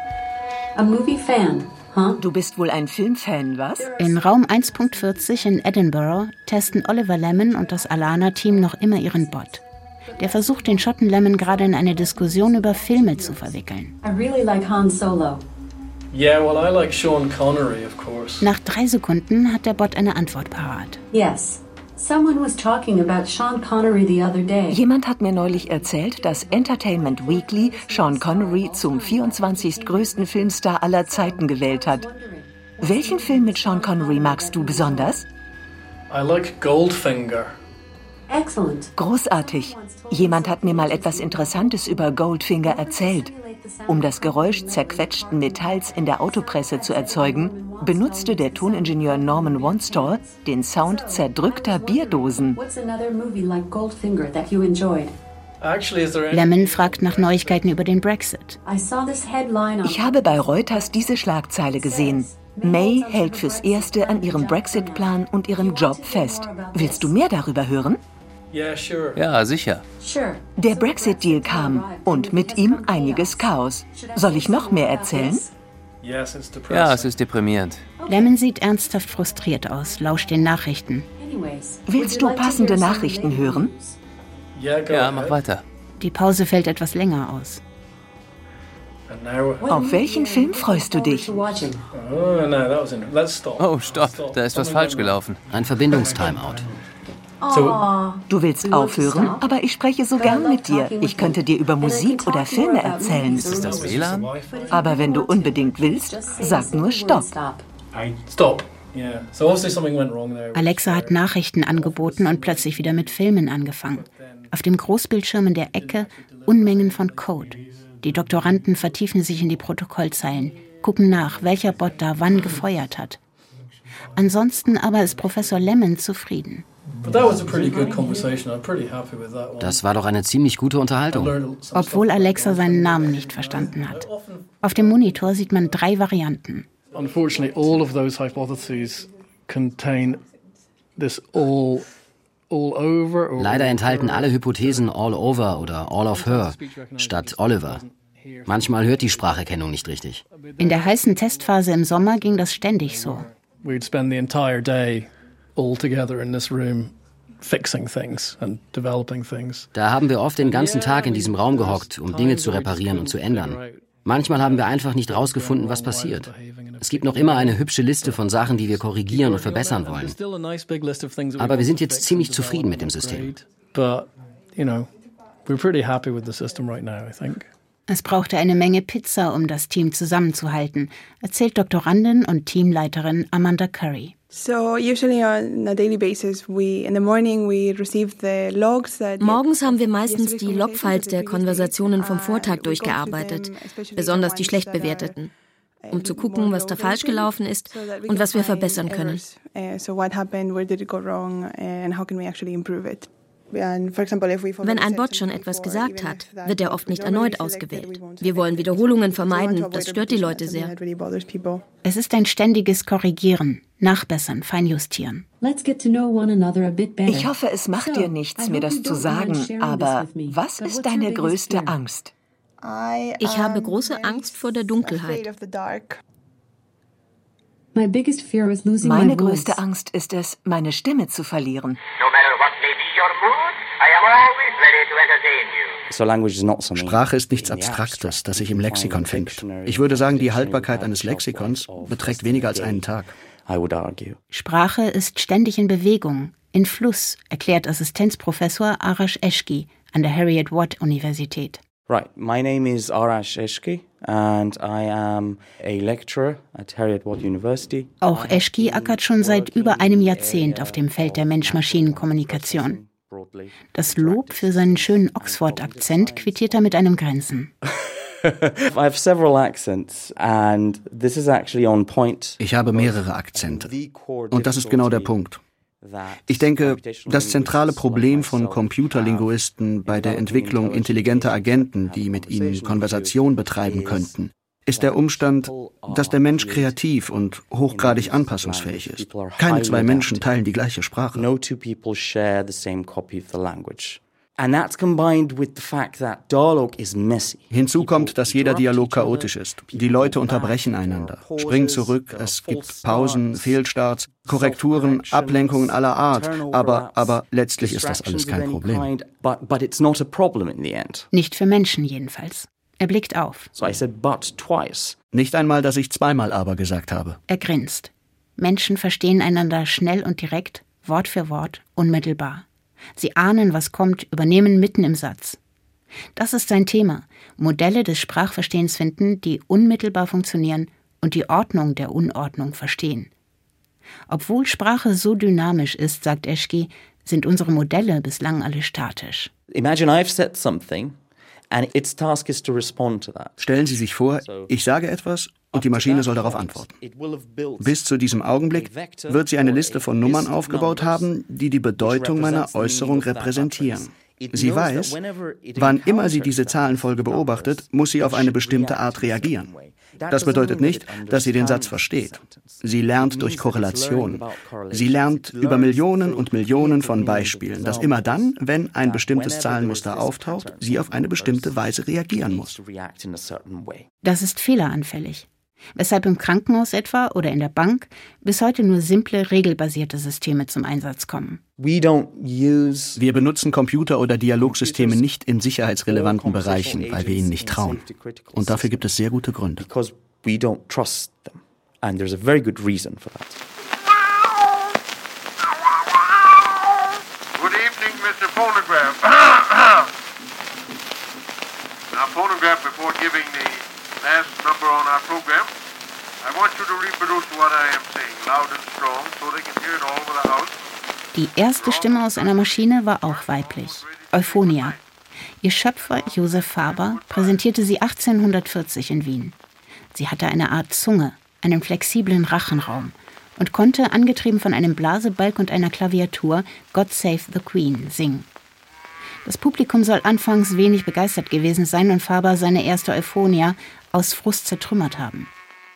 A movie fan. Du bist wohl ein Filmfan, was? In Raum 1.40 in Edinburgh testen Oliver Lemon und das Alana-Team noch immer ihren Bot. Der versucht, den Schotten Lemon gerade in eine Diskussion über Filme zu verwickeln. I really like Han Solo. Yeah, well, I like Sean Connery, of course. Nach 3 Sekunden hat der Bot eine Antwort parat. Yes. Someone was talking about Sean Connery the other day. Jemand hat mir neulich erzählt, dass Entertainment Weekly Sean Connery zum 24. größten Filmstar aller Zeiten gewählt hat. Welchen Film mit Sean Connery magst du besonders? I like Goldfinger. Excellent. Großartig. Jemand hat mir mal etwas Interessantes über Goldfinger erzählt. Um das Geräusch zerquetschten Metalls in der Autopresse zu erzeugen, benutzte der Toningenieur Norman Wanstall den Sound zerdrückter Bierdosen. Lemon fragt nach Neuigkeiten über den Brexit. Ich habe bei Reuters diese Schlagzeile gesehen. May hält fürs Erste an ihrem Brexit-Plan und ihrem Job fest. Willst du mehr darüber hören? Ja, sicher. Der Brexit-Deal kam und mit ihm einiges Chaos. Soll ich noch mehr erzählen? Ja, es ist deprimierend. Lemon sieht ernsthaft frustriert aus, lauscht den Nachrichten. Willst du passende Nachrichten hören? Ja, mach weiter. Die Pause fällt etwas länger aus. Auf welchen Film freust du dich? Oh, stopp, da ist was falsch gelaufen. Ein Verbindungstimeout. Du willst aufhören, aber ich spreche so gern mit dir. Ich könnte dir über Musik oder Filme erzählen. Ist es das WLAN? Aber wenn du unbedingt willst, sag nur Stopp. Stop. Alexa hat Nachrichten angeboten und plötzlich wieder mit Filmen angefangen. Auf dem Großbildschirm in der Ecke Unmengen von Code. Die Doktoranden vertiefen sich in die Protokollzeilen, gucken nach, welcher Bot da wann gefeuert hat. Ansonsten aber ist Professor Lemon zufrieden. Das war doch eine ziemlich gute Unterhaltung. Obwohl Alexa seinen Namen nicht verstanden hat. Auf dem Monitor sieht man 3 Varianten. Unfortunately, all of those hypotheses contain this all over. Leider enthalten alle Hypothesen all over oder all of her statt Oliver. Manchmal hört die Spracherkennung nicht richtig. In der heißen Testphase im Sommer ging das ständig so. We'd spend the entire day all together in this room fixing things and developing things. Da haben wir oft den ganzen Tag in diesem Raum gehockt, um Dinge zu reparieren und zu ändern. Manchmal haben wir einfach nicht rausgefunden, was passiert. Es gibt noch immer eine hübsche Liste von Sachen, die wir korrigieren und verbessern wollen. Aber wir sind jetzt ziemlich zufrieden mit dem System. Es brauchte eine Menge Pizza, um das Team zusammenzuhalten, erzählt Doktorandin und Teamleiterin Amanda Curry. Morgens haben wir meistens die Logfiles der Konversationen vom Vortag durchgearbeitet, besonders die schlecht bewerteten, um zu gucken, was da falsch gelaufen ist und was wir verbessern können. Wenn ein Bot schon etwas gesagt hat, wird er oft nicht erneut ausgewählt. Wir wollen Wiederholungen vermeiden, das stört die Leute sehr. Es ist ein ständiges Korrigieren, Nachbessern, Feinjustieren. Ich hoffe, es macht dir nichts, mir das zu sagen, aber was ist deine größte Angst? Ich habe große Angst vor der Dunkelheit. Meine größte Angst ist es, meine Stimme zu verlieren. Sprache ist nichts Abstraktes, das sich im Lexikon findet. Ich würde sagen, die Haltbarkeit eines Lexikons beträgt weniger als einen Tag. Sprache ist ständig in Bewegung, in Fluss, erklärt Assistenzprofessor Arash Eshki an der Heriot-Watt-Universität. Right, my name is Arash Eshki and I am a lecturer at Heriot-Watt University. Auch Eshki ackert schon seit über einem Jahrzehnt auf dem Feld der Mensch-Maschinen-Kommunikation. Das Lob für seinen schönen Oxford-Akzent quittiert er mit einem Grinsen. Ich habe mehrere Akzente. Und das ist genau der Punkt. Ich denke, das zentrale Problem von Computerlinguisten bei der Entwicklung intelligenter Agenten, die mit ihnen Konversation betreiben könnten, ist der Umstand, dass der Mensch kreativ und hochgradig anpassungsfähig ist. Keine zwei Menschen teilen die gleiche Sprache. Hinzu kommt, dass jeder Dialog chaotisch ist. Die Leute unterbrechen einander, springen zurück, es gibt Pausen, Fehlstarts, Korrekturen, Ablenkungen aller Art, aber letztlich ist das alles kein Problem. Nicht für Menschen jedenfalls. Er blickt auf. Nicht einmal, dass ich zweimal aber gesagt habe. Er grinst. Menschen verstehen einander schnell und direkt, Wort für Wort, unmittelbar. Sie ahnen, was kommt, übernehmen mitten im Satz. Das ist sein Thema. Modelle des Sprachverstehens finden, die unmittelbar funktionieren und die Ordnung der Unordnung verstehen. Obwohl Sprache so dynamisch ist, sagt Eshki, sind unsere Modelle bislang alle statisch. Imagine I've said something. And its task is to respond to that. Stellen Sie sich vor, ich sage etwas und die Maschine soll darauf antworten. Bis zu diesem Augenblick wird sie eine Liste von Nummern aufgebaut haben, die die Bedeutung meiner Äußerung repräsentieren. Sie weiß, wann immer sie diese Zahlenfolge beobachtet, muss sie auf eine bestimmte Art reagieren. Das bedeutet nicht, dass sie den Satz versteht. Sie lernt durch Korrelation. Sie lernt über Millionen und Millionen von Beispielen, dass immer dann, wenn ein bestimmtes Zahlenmuster auftaucht, sie auf eine bestimmte Weise reagieren muss. Das ist fehleranfällig. Weshalb im Krankenhaus etwa oder in der Bank bis heute nur simple, regelbasierte Systeme zum Einsatz kommen. Wir benutzen Computer- oder Dialogsysteme nicht in sicherheitsrelevanten Bereichen, weil wir ihnen nicht trauen. Und dafür gibt es sehr gute Gründe. Phonograph before giving the last number on our program. I want you to reproduce what I am saying, loud and strong, so they can hear it all over the house. Die erste Stimme aus einer Maschine war auch weiblich, Euphonia. Ihr Schöpfer, Josef Faber, präsentierte sie 1840 in Wien. Sie hatte eine Art Zunge, einen flexiblen Rachenraum und konnte, angetrieben von einem Blasebalg und einer Klaviatur, God Save the Queen singen. Das Publikum soll anfangs wenig begeistert gewesen sein und Faber seine erste Euphonia aus Frust zertrümmert haben.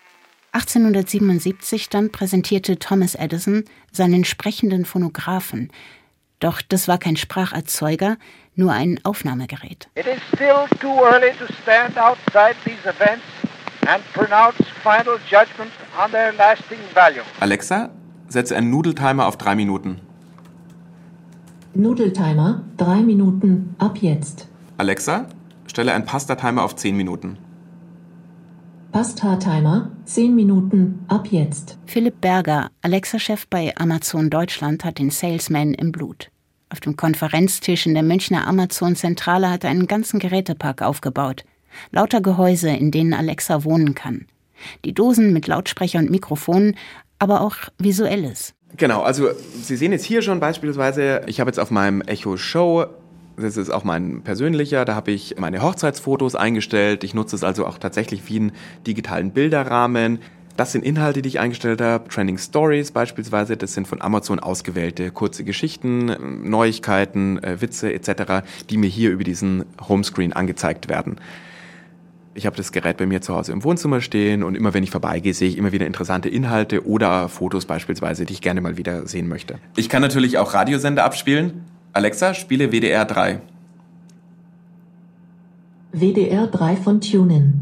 1877 dann präsentierte Thomas Edison seinen sprechenden Phonographen. Doch das war kein Spracherzeuger, nur ein Aufnahmegerät. It is still too early to stand outside these events and pronounce final judgment on their lasting value. Alexa, setze einen Nudeltimer auf 3 Minuten. Nudeltimer, 3 Minuten, ab jetzt. Alexa, stelle einen Pasta-Timer auf 10 Minuten. Pasta-Timer, 10 Minuten, ab jetzt. Philipp Berger, Alexa-Chef bei Amazon Deutschland, hat den Salesman im Blut. Auf dem Konferenztisch in der Münchner Amazon-Zentrale hat er einen ganzen Gerätepark aufgebaut. Lauter Gehäuse, in denen Alexa wohnen kann. Die Dosen mit Lautsprecher und Mikrofonen, aber auch Visuelles. Genau, also Sie sehen jetzt hier schon beispielsweise, ich habe jetzt auf meinem Echo Show, das ist auch mein persönlicher, da habe ich meine Hochzeitsfotos eingestellt. Ich nutze es also auch tatsächlich wie einen digitalen Bilderrahmen. Das sind Inhalte, die ich eingestellt habe. Trending Stories beispielsweise, das sind von Amazon ausgewählte kurze Geschichten, Neuigkeiten, Witze etc., die mir hier über diesen Homescreen angezeigt werden. Ich habe das Gerät bei mir zu Hause im Wohnzimmer stehen und immer wenn ich vorbeigehe, sehe ich immer wieder interessante Inhalte oder Fotos beispielsweise, die ich gerne mal wieder sehen möchte. Ich kann natürlich auch Radiosender abspielen. Alexa, spiele WDR 3. WDR 3 von TuneIn.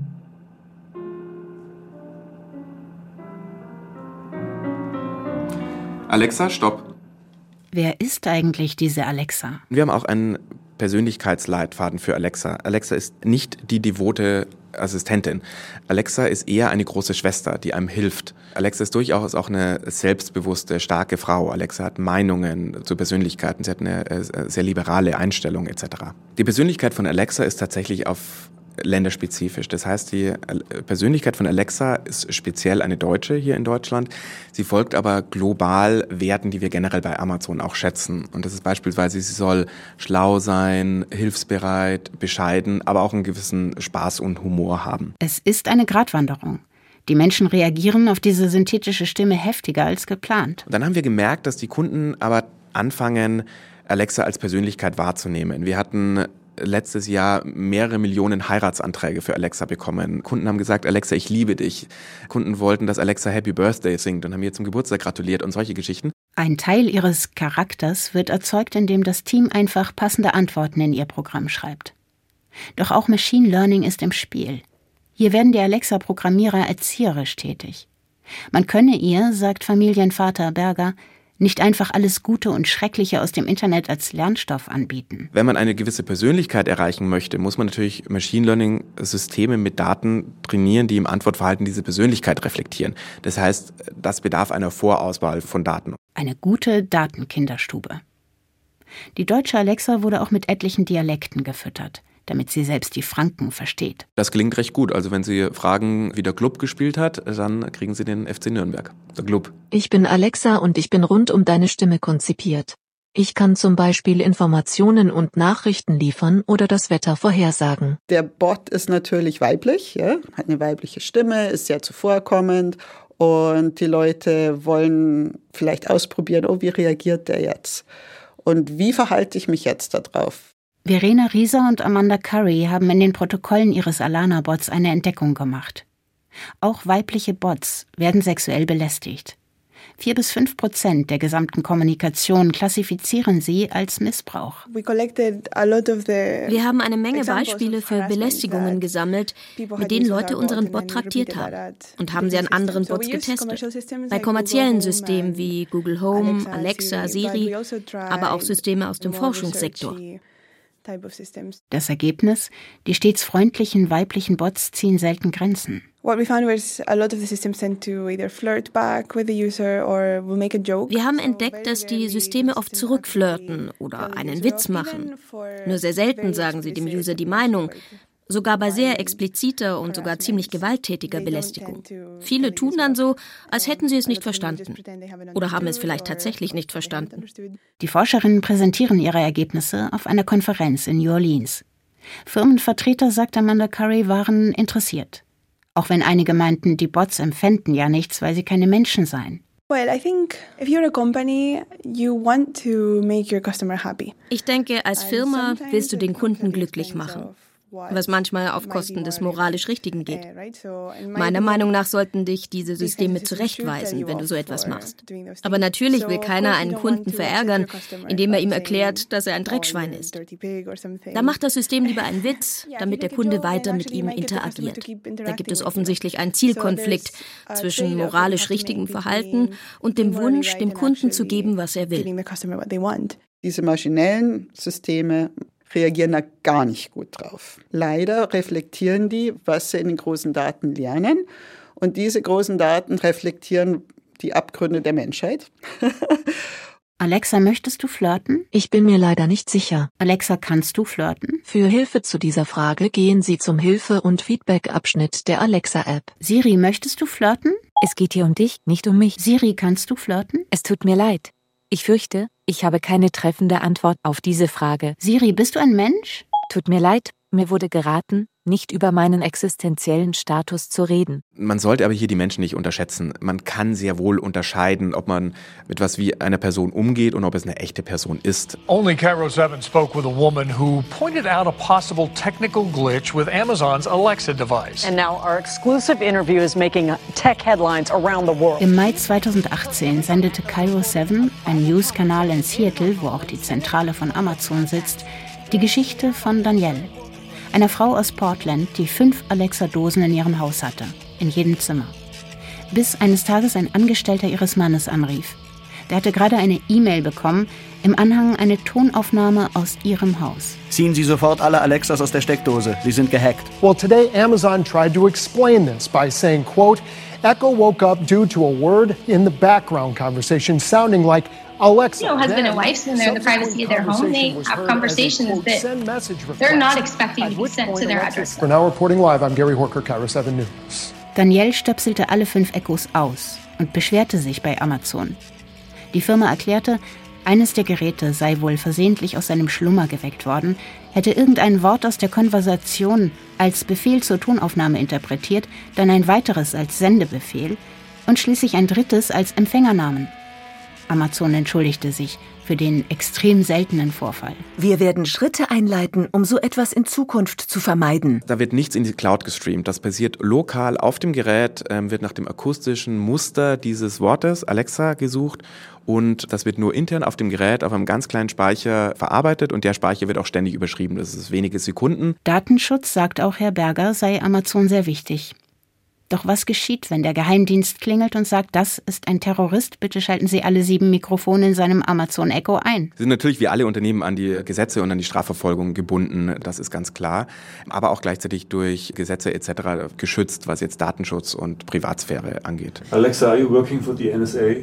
Alexa, stopp. Wer ist eigentlich diese Alexa? Wir haben auch einen Persönlichkeitsleitfaden für Alexa. Alexa ist nicht die devote Assistentin. Alexa ist eher eine große Schwester, die einem hilft. Alexa ist durchaus auch eine selbstbewusste, starke Frau. Alexa hat Meinungen zu Persönlichkeiten. Sie hat eine sehr liberale Einstellung etc. Die Persönlichkeit von Alexa ist tatsächlich auf länderspezifisch. Das heißt, die Persönlichkeit von Alexa ist speziell eine Deutsche hier in Deutschland. Sie folgt aber global Werten, die wir generell bei Amazon auch schätzen. Und das ist beispielsweise, sie soll schlau sein, hilfsbereit, bescheiden, aber auch einen gewissen Spaß und Humor haben. Es ist eine Gratwanderung. Die Menschen reagieren auf diese synthetische Stimme heftiger als geplant. Und dann haben wir gemerkt, dass die Kunden aber anfangen, Alexa als Persönlichkeit wahrzunehmen. Wir hatten letztes Jahr mehrere Millionen Heiratsanträge für Alexa bekommen. Kunden haben gesagt, Alexa, ich liebe dich. Kunden wollten, dass Alexa Happy Birthday singt und haben ihr zum Geburtstag gratuliert und solche Geschichten. Ein Teil ihres Charakters wird erzeugt, indem das Team einfach passende Antworten in ihr Programm schreibt. Doch auch Machine Learning ist im Spiel. Hier werden die Alexa-Programmierer erzieherisch tätig. Man könne ihr, sagt Familienvater Berger, nicht einfach alles Gute und Schreckliche aus dem Internet als Lernstoff anbieten. Wenn man eine gewisse Persönlichkeit erreichen möchte, muss man natürlich Machine Learning-Systeme mit Daten trainieren, die im Antwortverhalten diese Persönlichkeit reflektieren. Das heißt, das bedarf einer Vorauswahl von Daten. Eine gute Datenkinderstube. Die deutsche Alexa wurde auch mit etlichen Dialekten gefüttert, damit sie selbst die Franken versteht. Das klingt recht gut. Also wenn Sie fragen, wie der Club gespielt hat, dann kriegen Sie den FC Nürnberg. Der Club. Ich bin Alexa und ich bin rund um deine Stimme konzipiert. Ich kann zum Beispiel Informationen und Nachrichten liefern oder das Wetter vorhersagen. Der Bot ist natürlich weiblich, ja? Hat eine weibliche Stimme, ist sehr zuvorkommend und die Leute wollen vielleicht ausprobieren, wie reagiert der jetzt? Und wie verhalte ich mich jetzt darauf? Verena Rieser und Amanda Curry haben in den Protokollen ihres Alana-Bots eine Entdeckung gemacht. Auch weibliche Bots werden sexuell belästigt. 4-5% der gesamten Kommunikation klassifizieren sie als Missbrauch. Wir haben eine Menge Beispiele für Belästigungen gesammelt, mit denen Leute unseren Bot traktiert haben und haben sie an anderen Bots getestet. Bei kommerziellen Systemen wie Google Home, Alexa, Siri, aber auch Systeme aus dem Forschungssektor. Das Ergebnis? Die stets freundlichen weiblichen Bots ziehen selten Grenzen. Wir haben entdeckt, dass die Systeme oft zurückflirten oder einen Witz machen. Nur sehr selten sagen sie dem User die Meinung. Sogar bei sehr expliziter und sogar ziemlich gewalttätiger Belästigung. Viele tun dann so, als hätten sie es nicht verstanden. Oder haben es vielleicht tatsächlich nicht verstanden. Die Forscherinnen präsentieren ihre Ergebnisse auf einer Konferenz in New Orleans. Firmenvertreter, sagt Amanda Curry, waren interessiert. Auch wenn einige meinten, die Bots empfänden ja nichts, weil sie keine Menschen seien. Ich denke, als Firma willst du den Kunden glücklich machen. Was manchmal auf Kosten des moralisch Richtigen geht. Meiner Meinung nach sollten dich diese Systeme zurechtweisen, wenn du so etwas machst. Aber natürlich will keiner einen Kunden verärgern, indem er ihm erklärt, dass er ein Dreckschwein ist. Da macht das System lieber einen Witz, damit der Kunde weiter mit ihm interagiert. Da gibt es offensichtlich einen Zielkonflikt zwischen moralisch richtigem Verhalten und dem Wunsch, dem Kunden zu geben, was er will. Diese maschinellen Systeme reagieren da gar nicht gut drauf. Leider reflektieren die, was sie in den großen Daten lernen. Und diese großen Daten reflektieren die Abgründe der Menschheit. Alexa, möchtest du flirten? Ich bin mir leider nicht sicher. Alexa, kannst du flirten? Für Hilfe zu dieser Frage gehen Sie zum Hilfe- und Feedback-Abschnitt der Alexa-App. Siri, möchtest du flirten? Es geht hier um dich, nicht um mich. Siri, kannst du flirten? Es tut mir leid. Ich fürchte, ich habe keine treffende Antwort auf diese Frage. Siri, bist du ein Mensch? Tut mir leid, mir wurde geraten, nicht über meinen existenziellen Status zu reden. Man sollte aber hier die Menschen nicht unterschätzen. Man kann sehr wohl unterscheiden, ob man mit was wie einer Person umgeht und ob es eine echte Person ist. Only KIRO 7 spoke with a woman who pointed out a possible technical glitch with Amazon's Alexa device. And now our exclusive interview is making tech headlines around the world. Im Mai 2018 sendete KIRO 7, ein News-Kanal in Seattle, wo auch die Zentrale von Amazon sitzt, die Geschichte von Danielle, einer Frau aus Portland, die 5 Alexa-Dosen in ihrem Haus hatte, in jedem Zimmer. Bis eines Tages ein Angestellter ihres Mannes anrief. Der hatte gerade eine E-Mail bekommen, im Anhang eine Tonaufnahme aus ihrem Haus. Ziehen Sie sofort alle Alexas aus der Steckdose, sie sind gehackt. Well, today Amazon tried to explain this by saying, quote, Echo woke up due to a word in the background conversation sounding like Alexa. You know, husband and wife sitting there in the privacy of their home, they have conversations that they're not expecting to be sent to their address. For now reporting live, I'm Gary Horker, KIRO 7 News. Danielle stöpselte alle 5 Echos aus und beschwerte sich bei Amazon. Die Firma erklärte, eines der Geräte sei wohl versehentlich aus seinem Schlummer geweckt worden, hätte irgendein Wort aus der Konversation als Befehl zur Tonaufnahme interpretiert, dann ein weiteres als Sendebefehl und schließlich ein drittes als Empfängernamen. Amazon entschuldigte sich für den extrem seltenen Vorfall. Wir werden Schritte einleiten, um so etwas in Zukunft zu vermeiden. Da wird nichts in die Cloud gestreamt. Das passiert lokal auf dem Gerät, wird nach dem akustischen Muster dieses Wortes Alexa gesucht und das wird nur intern auf dem Gerät auf einem ganz kleinen Speicher verarbeitet und der Speicher wird auch ständig überschrieben. Das ist wenige Sekunden. Datenschutz, sagt auch Herr Berger, sei Amazon sehr wichtig. Doch was geschieht, wenn der Geheimdienst klingelt und sagt, das ist ein Terrorist, bitte schalten Sie alle 7 Mikrofone in seinem Amazon Echo ein? Sie sind natürlich wie alle Unternehmen an die Gesetze und an die Strafverfolgung gebunden, das ist ganz klar, aber auch gleichzeitig durch Gesetze etc. geschützt, was jetzt Datenschutz und Privatsphäre angeht. Alexa, are you working for the NSA?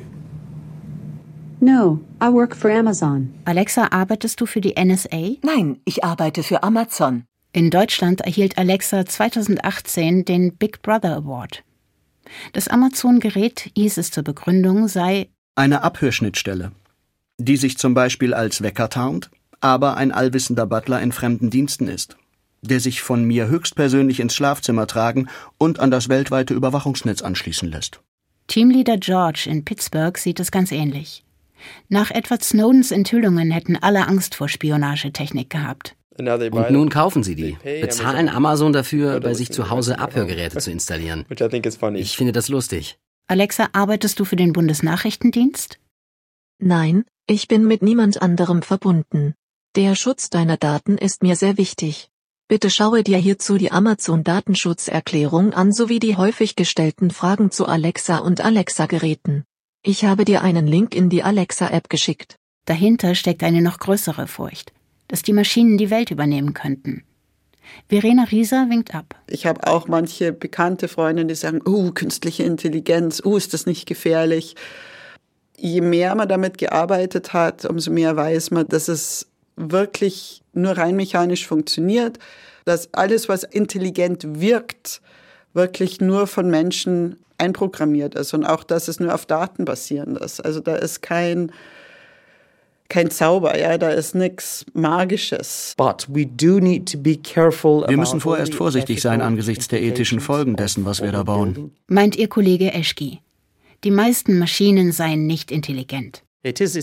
No, I work for Amazon. Alexa, arbeitest du für die NSA? Nein, ich arbeite für Amazon. In Deutschland erhielt Alexa 2018 den Big Brother Award. Das Amazon-Gerät, hieß es zur Begründung, sei eine Abhörschnittstelle, die sich zum Beispiel als Wecker tarnt, aber ein allwissender Butler in fremden Diensten ist, der sich von mir höchstpersönlich ins Schlafzimmer tragen und an das weltweite Überwachungsnetz anschließen lässt. Teamleader George in Pittsburgh sieht es ganz ähnlich. Nach Edward Snowdens Enthüllungen hätten alle Angst vor Spionagetechnik gehabt. Und nun kaufen sie die, bezahlen Amazon dafür, bei sich zu Hause Abhörgeräte zu installieren. Ich finde das lustig. Alexa, arbeitest du für den Bundesnachrichtendienst? Nein, ich bin mit niemand anderem verbunden. Der Schutz deiner Daten ist mir sehr wichtig. Bitte schaue dir hierzu die Amazon-Datenschutzerklärung an sowie die häufig gestellten Fragen zu Alexa und Alexa-Geräten. Ich habe dir einen Link in die Alexa-App geschickt. Dahinter steckt eine noch größere Furcht, dass die Maschinen die Welt übernehmen könnten. Verena Rieser winkt ab. Ich habe auch manche bekannte Freunde, die sagen, künstliche Intelligenz, ist das nicht gefährlich? Je mehr man damit gearbeitet hat, umso mehr weiß man, dass es wirklich nur rein mechanisch funktioniert, dass alles, was intelligent wirkt, wirklich nur von Menschen einprogrammiert ist und auch, dass es nur auf Daten basierend ist. Also da ist kein Zauber, ja, da ist nichts Magisches. Wir müssen vorerst vorsichtig sein angesichts der ethischen Folgen dessen, was wir da bauen. Meint Ihr Kollege Eschki. Die meisten Maschinen seien nicht intelligent. Er ist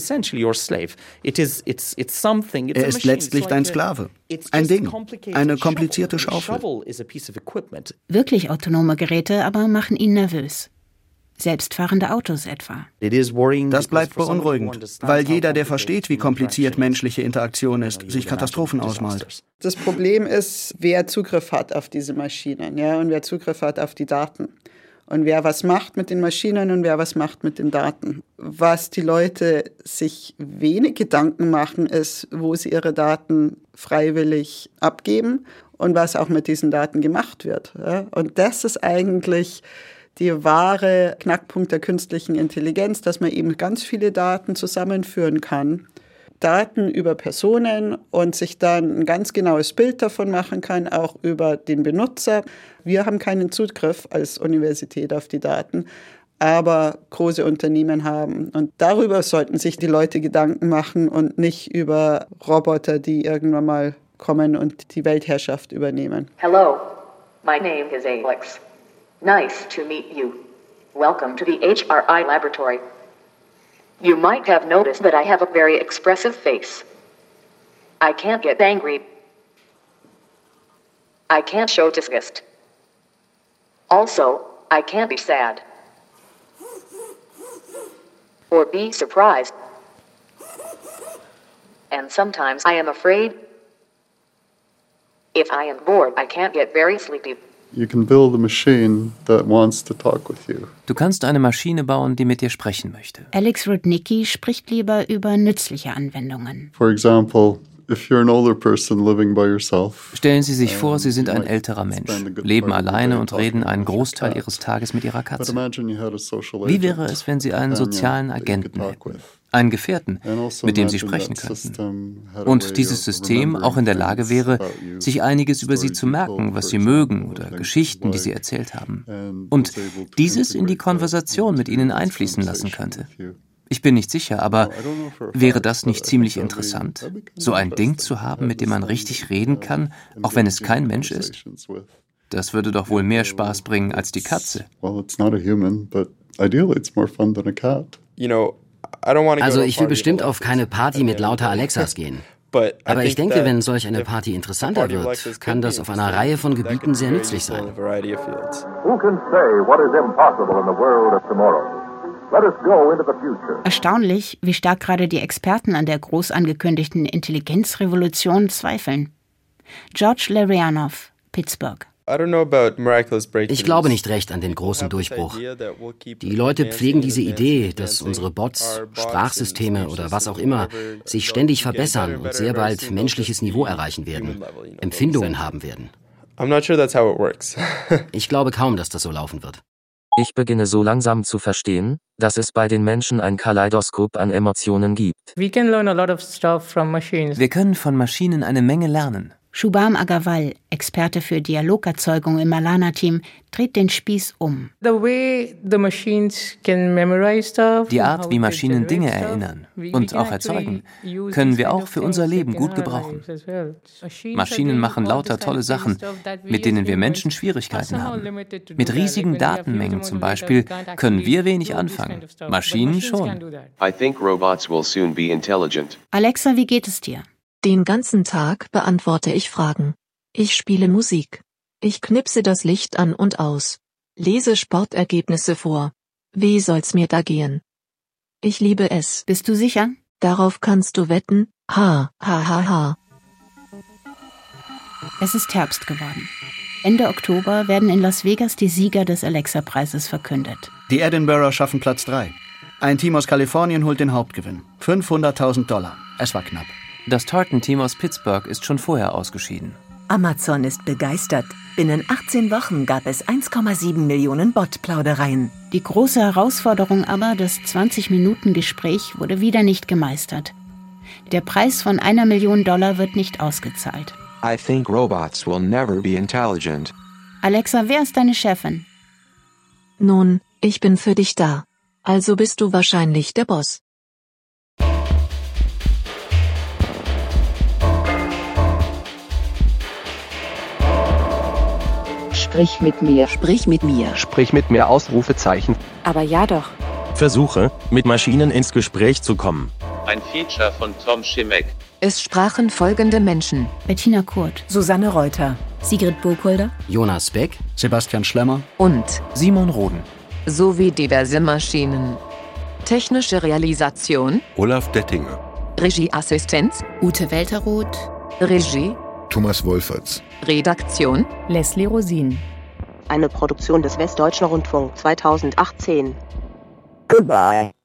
letztlich dein Sklave. Ein Ding, eine komplizierte Schaufel. Wirklich autonome Geräte aber machen ihn nervös. Selbstfahrende Autos etwa. Das bleibt beunruhigend, weil jeder, der versteht, wie kompliziert menschliche Interaktion ist, sich Katastrophen ausmalt. Das Problem ist, wer Zugriff hat auf diese Maschinen, ja, und wer Zugriff hat auf die Daten. Und wer was macht mit den Maschinen und wer was macht mit den Daten. Was die Leute sich wenig Gedanken machen, ist, wo sie ihre Daten freiwillig abgeben und was auch mit diesen Daten gemacht wird. Ja. Und das ist eigentlich die wahre Knackpunkt der künstlichen Intelligenz, dass man eben ganz viele Daten zusammenführen kann. Daten über Personen und sich dann ein ganz genaues Bild davon machen kann, auch über den Benutzer. Wir haben keinen Zugriff als Universität auf die Daten, aber große Unternehmen haben. Und darüber sollten sich die Leute Gedanken machen und nicht über Roboter, die irgendwann mal kommen und die Weltherrschaft übernehmen. Hello, my name is Alex. Nice to meet you. Welcome to the HRI laboratory. You might have noticed that I have a very expressive face. I can't get angry. I can't show disgust. Also, I can't be sad. Or be surprised. And sometimes I am afraid. If I am bored, I can't get very sleepy. You can build a machine that wants to talk with you. Du kannst eine Maschine bauen, die mit dir sprechen möchte. Alex Rudnicki spricht lieber über nützliche Anwendungen. For example, if you're an older person living by yourself. Stellen Sie sich vor, Sie sind ein älterer Mensch, leben alleine und reden einen Großteil Ihres Tages mit Ihrer Katze. Wie wäre es, wenn Sie einen sozialen Agenten hätten? Einen Gefährten, mit dem Sie sprechen könnten. Und dieses System auch in der Lage wäre, sich einiges über Sie zu merken, was Sie mögen oder Geschichten, die Sie erzählt haben. Und dieses in die Konversation mit Ihnen einfließen lassen könnte. Ich bin nicht sicher, aber wäre das nicht ziemlich interessant, so ein Ding zu haben, mit dem man richtig reden kann, auch wenn es kein Mensch ist? Das würde doch wohl mehr Spaß bringen als die Katze. Also ich will bestimmt auf keine Party mit lauter Alexas gehen. Aber ich denke, wenn solch eine Party interessanter wird, kann das auf einer Reihe von Gebieten sehr nützlich sein. Who can say what is impossible in the world of tomorrow? Let us go into the future. Erstaunlich, wie stark gerade die Experten an der groß angekündigten Intelligenzrevolution zweifeln. George Larianoff, Pittsburgh. Ich glaube nicht recht an den großen Durchbruch. Die Leute pflegen diese Idee, dass unsere Bots, Sprachsysteme oder was auch immer sich ständig verbessern und sehr bald menschliches Niveau erreichen werden, Empfindungen haben werden. Ich glaube kaum, dass das so laufen wird. Ich beginne so langsam zu verstehen, dass es bei den Menschen ein Kaleidoskop an Emotionen gibt. Wir können von Maschinen eine Menge lernen. Shubham Agarwal, Experte für Dialogerzeugung im Malana-Team, dreht den Spieß um. Die Art, wie Maschinen Dinge erinnern und auch erzeugen, können wir auch für unser Leben gut gebrauchen. Maschinen machen lauter tolle Sachen, mit denen wir Menschen Schwierigkeiten haben. Mit riesigen Datenmengen zum Beispiel können wir wenig anfangen, Maschinen schon. Alexa, wie geht es dir? Den ganzen Tag beantworte ich Fragen. Ich spiele Musik. Ich knipse das Licht an und aus. Lese Sportergebnisse vor. Wie soll's mir da gehen? Ich liebe es. Bist du sicher? Darauf kannst du wetten. Ha, ha, ha, ha. Es ist Herbst geworden. Ende Oktober werden in Las Vegas die Sieger des Alexa-Preises verkündet. Die Edinburgh schaffen Platz 3. Ein Team aus Kalifornien holt den Hauptgewinn. $500.000. Es war knapp. Das Tartan-Team aus Pittsburgh ist schon vorher ausgeschieden. Amazon ist begeistert. Binnen 18 Wochen gab es 1,7 Millionen Bot-Plaudereien. Die große Herausforderung aber, das 20-Minuten-Gespräch, wurde wieder nicht gemeistert. Der Preis von $1 Million wird nicht ausgezahlt. I think robots will never be intelligent. Alexa, wer ist deine Chefin? Nun, ich bin für dich da. Also bist du wahrscheinlich der Boss. Sprich mit mir. Sprich mit mir. Sprich mit mir, Ausrufezeichen. Aber ja doch. Versuche, mit Maschinen ins Gespräch zu kommen. Ein Feature von Tom Schimek. Es sprachen folgende Menschen: Bettina Kurt, Susanne Reuter, Sigrid Burkholder, Jonas Beck, Sebastian Schlemmer und Simon Roden. Sowie diverse Maschinen. Technische Realisation: Olaf Dettinger. Regieassistenz: Ute Welteroth, Regie: Thomas Wolferts. Redaktion: Leslie Rosin. Eine Produktion des Westdeutschen Rundfunk 2018. Goodbye.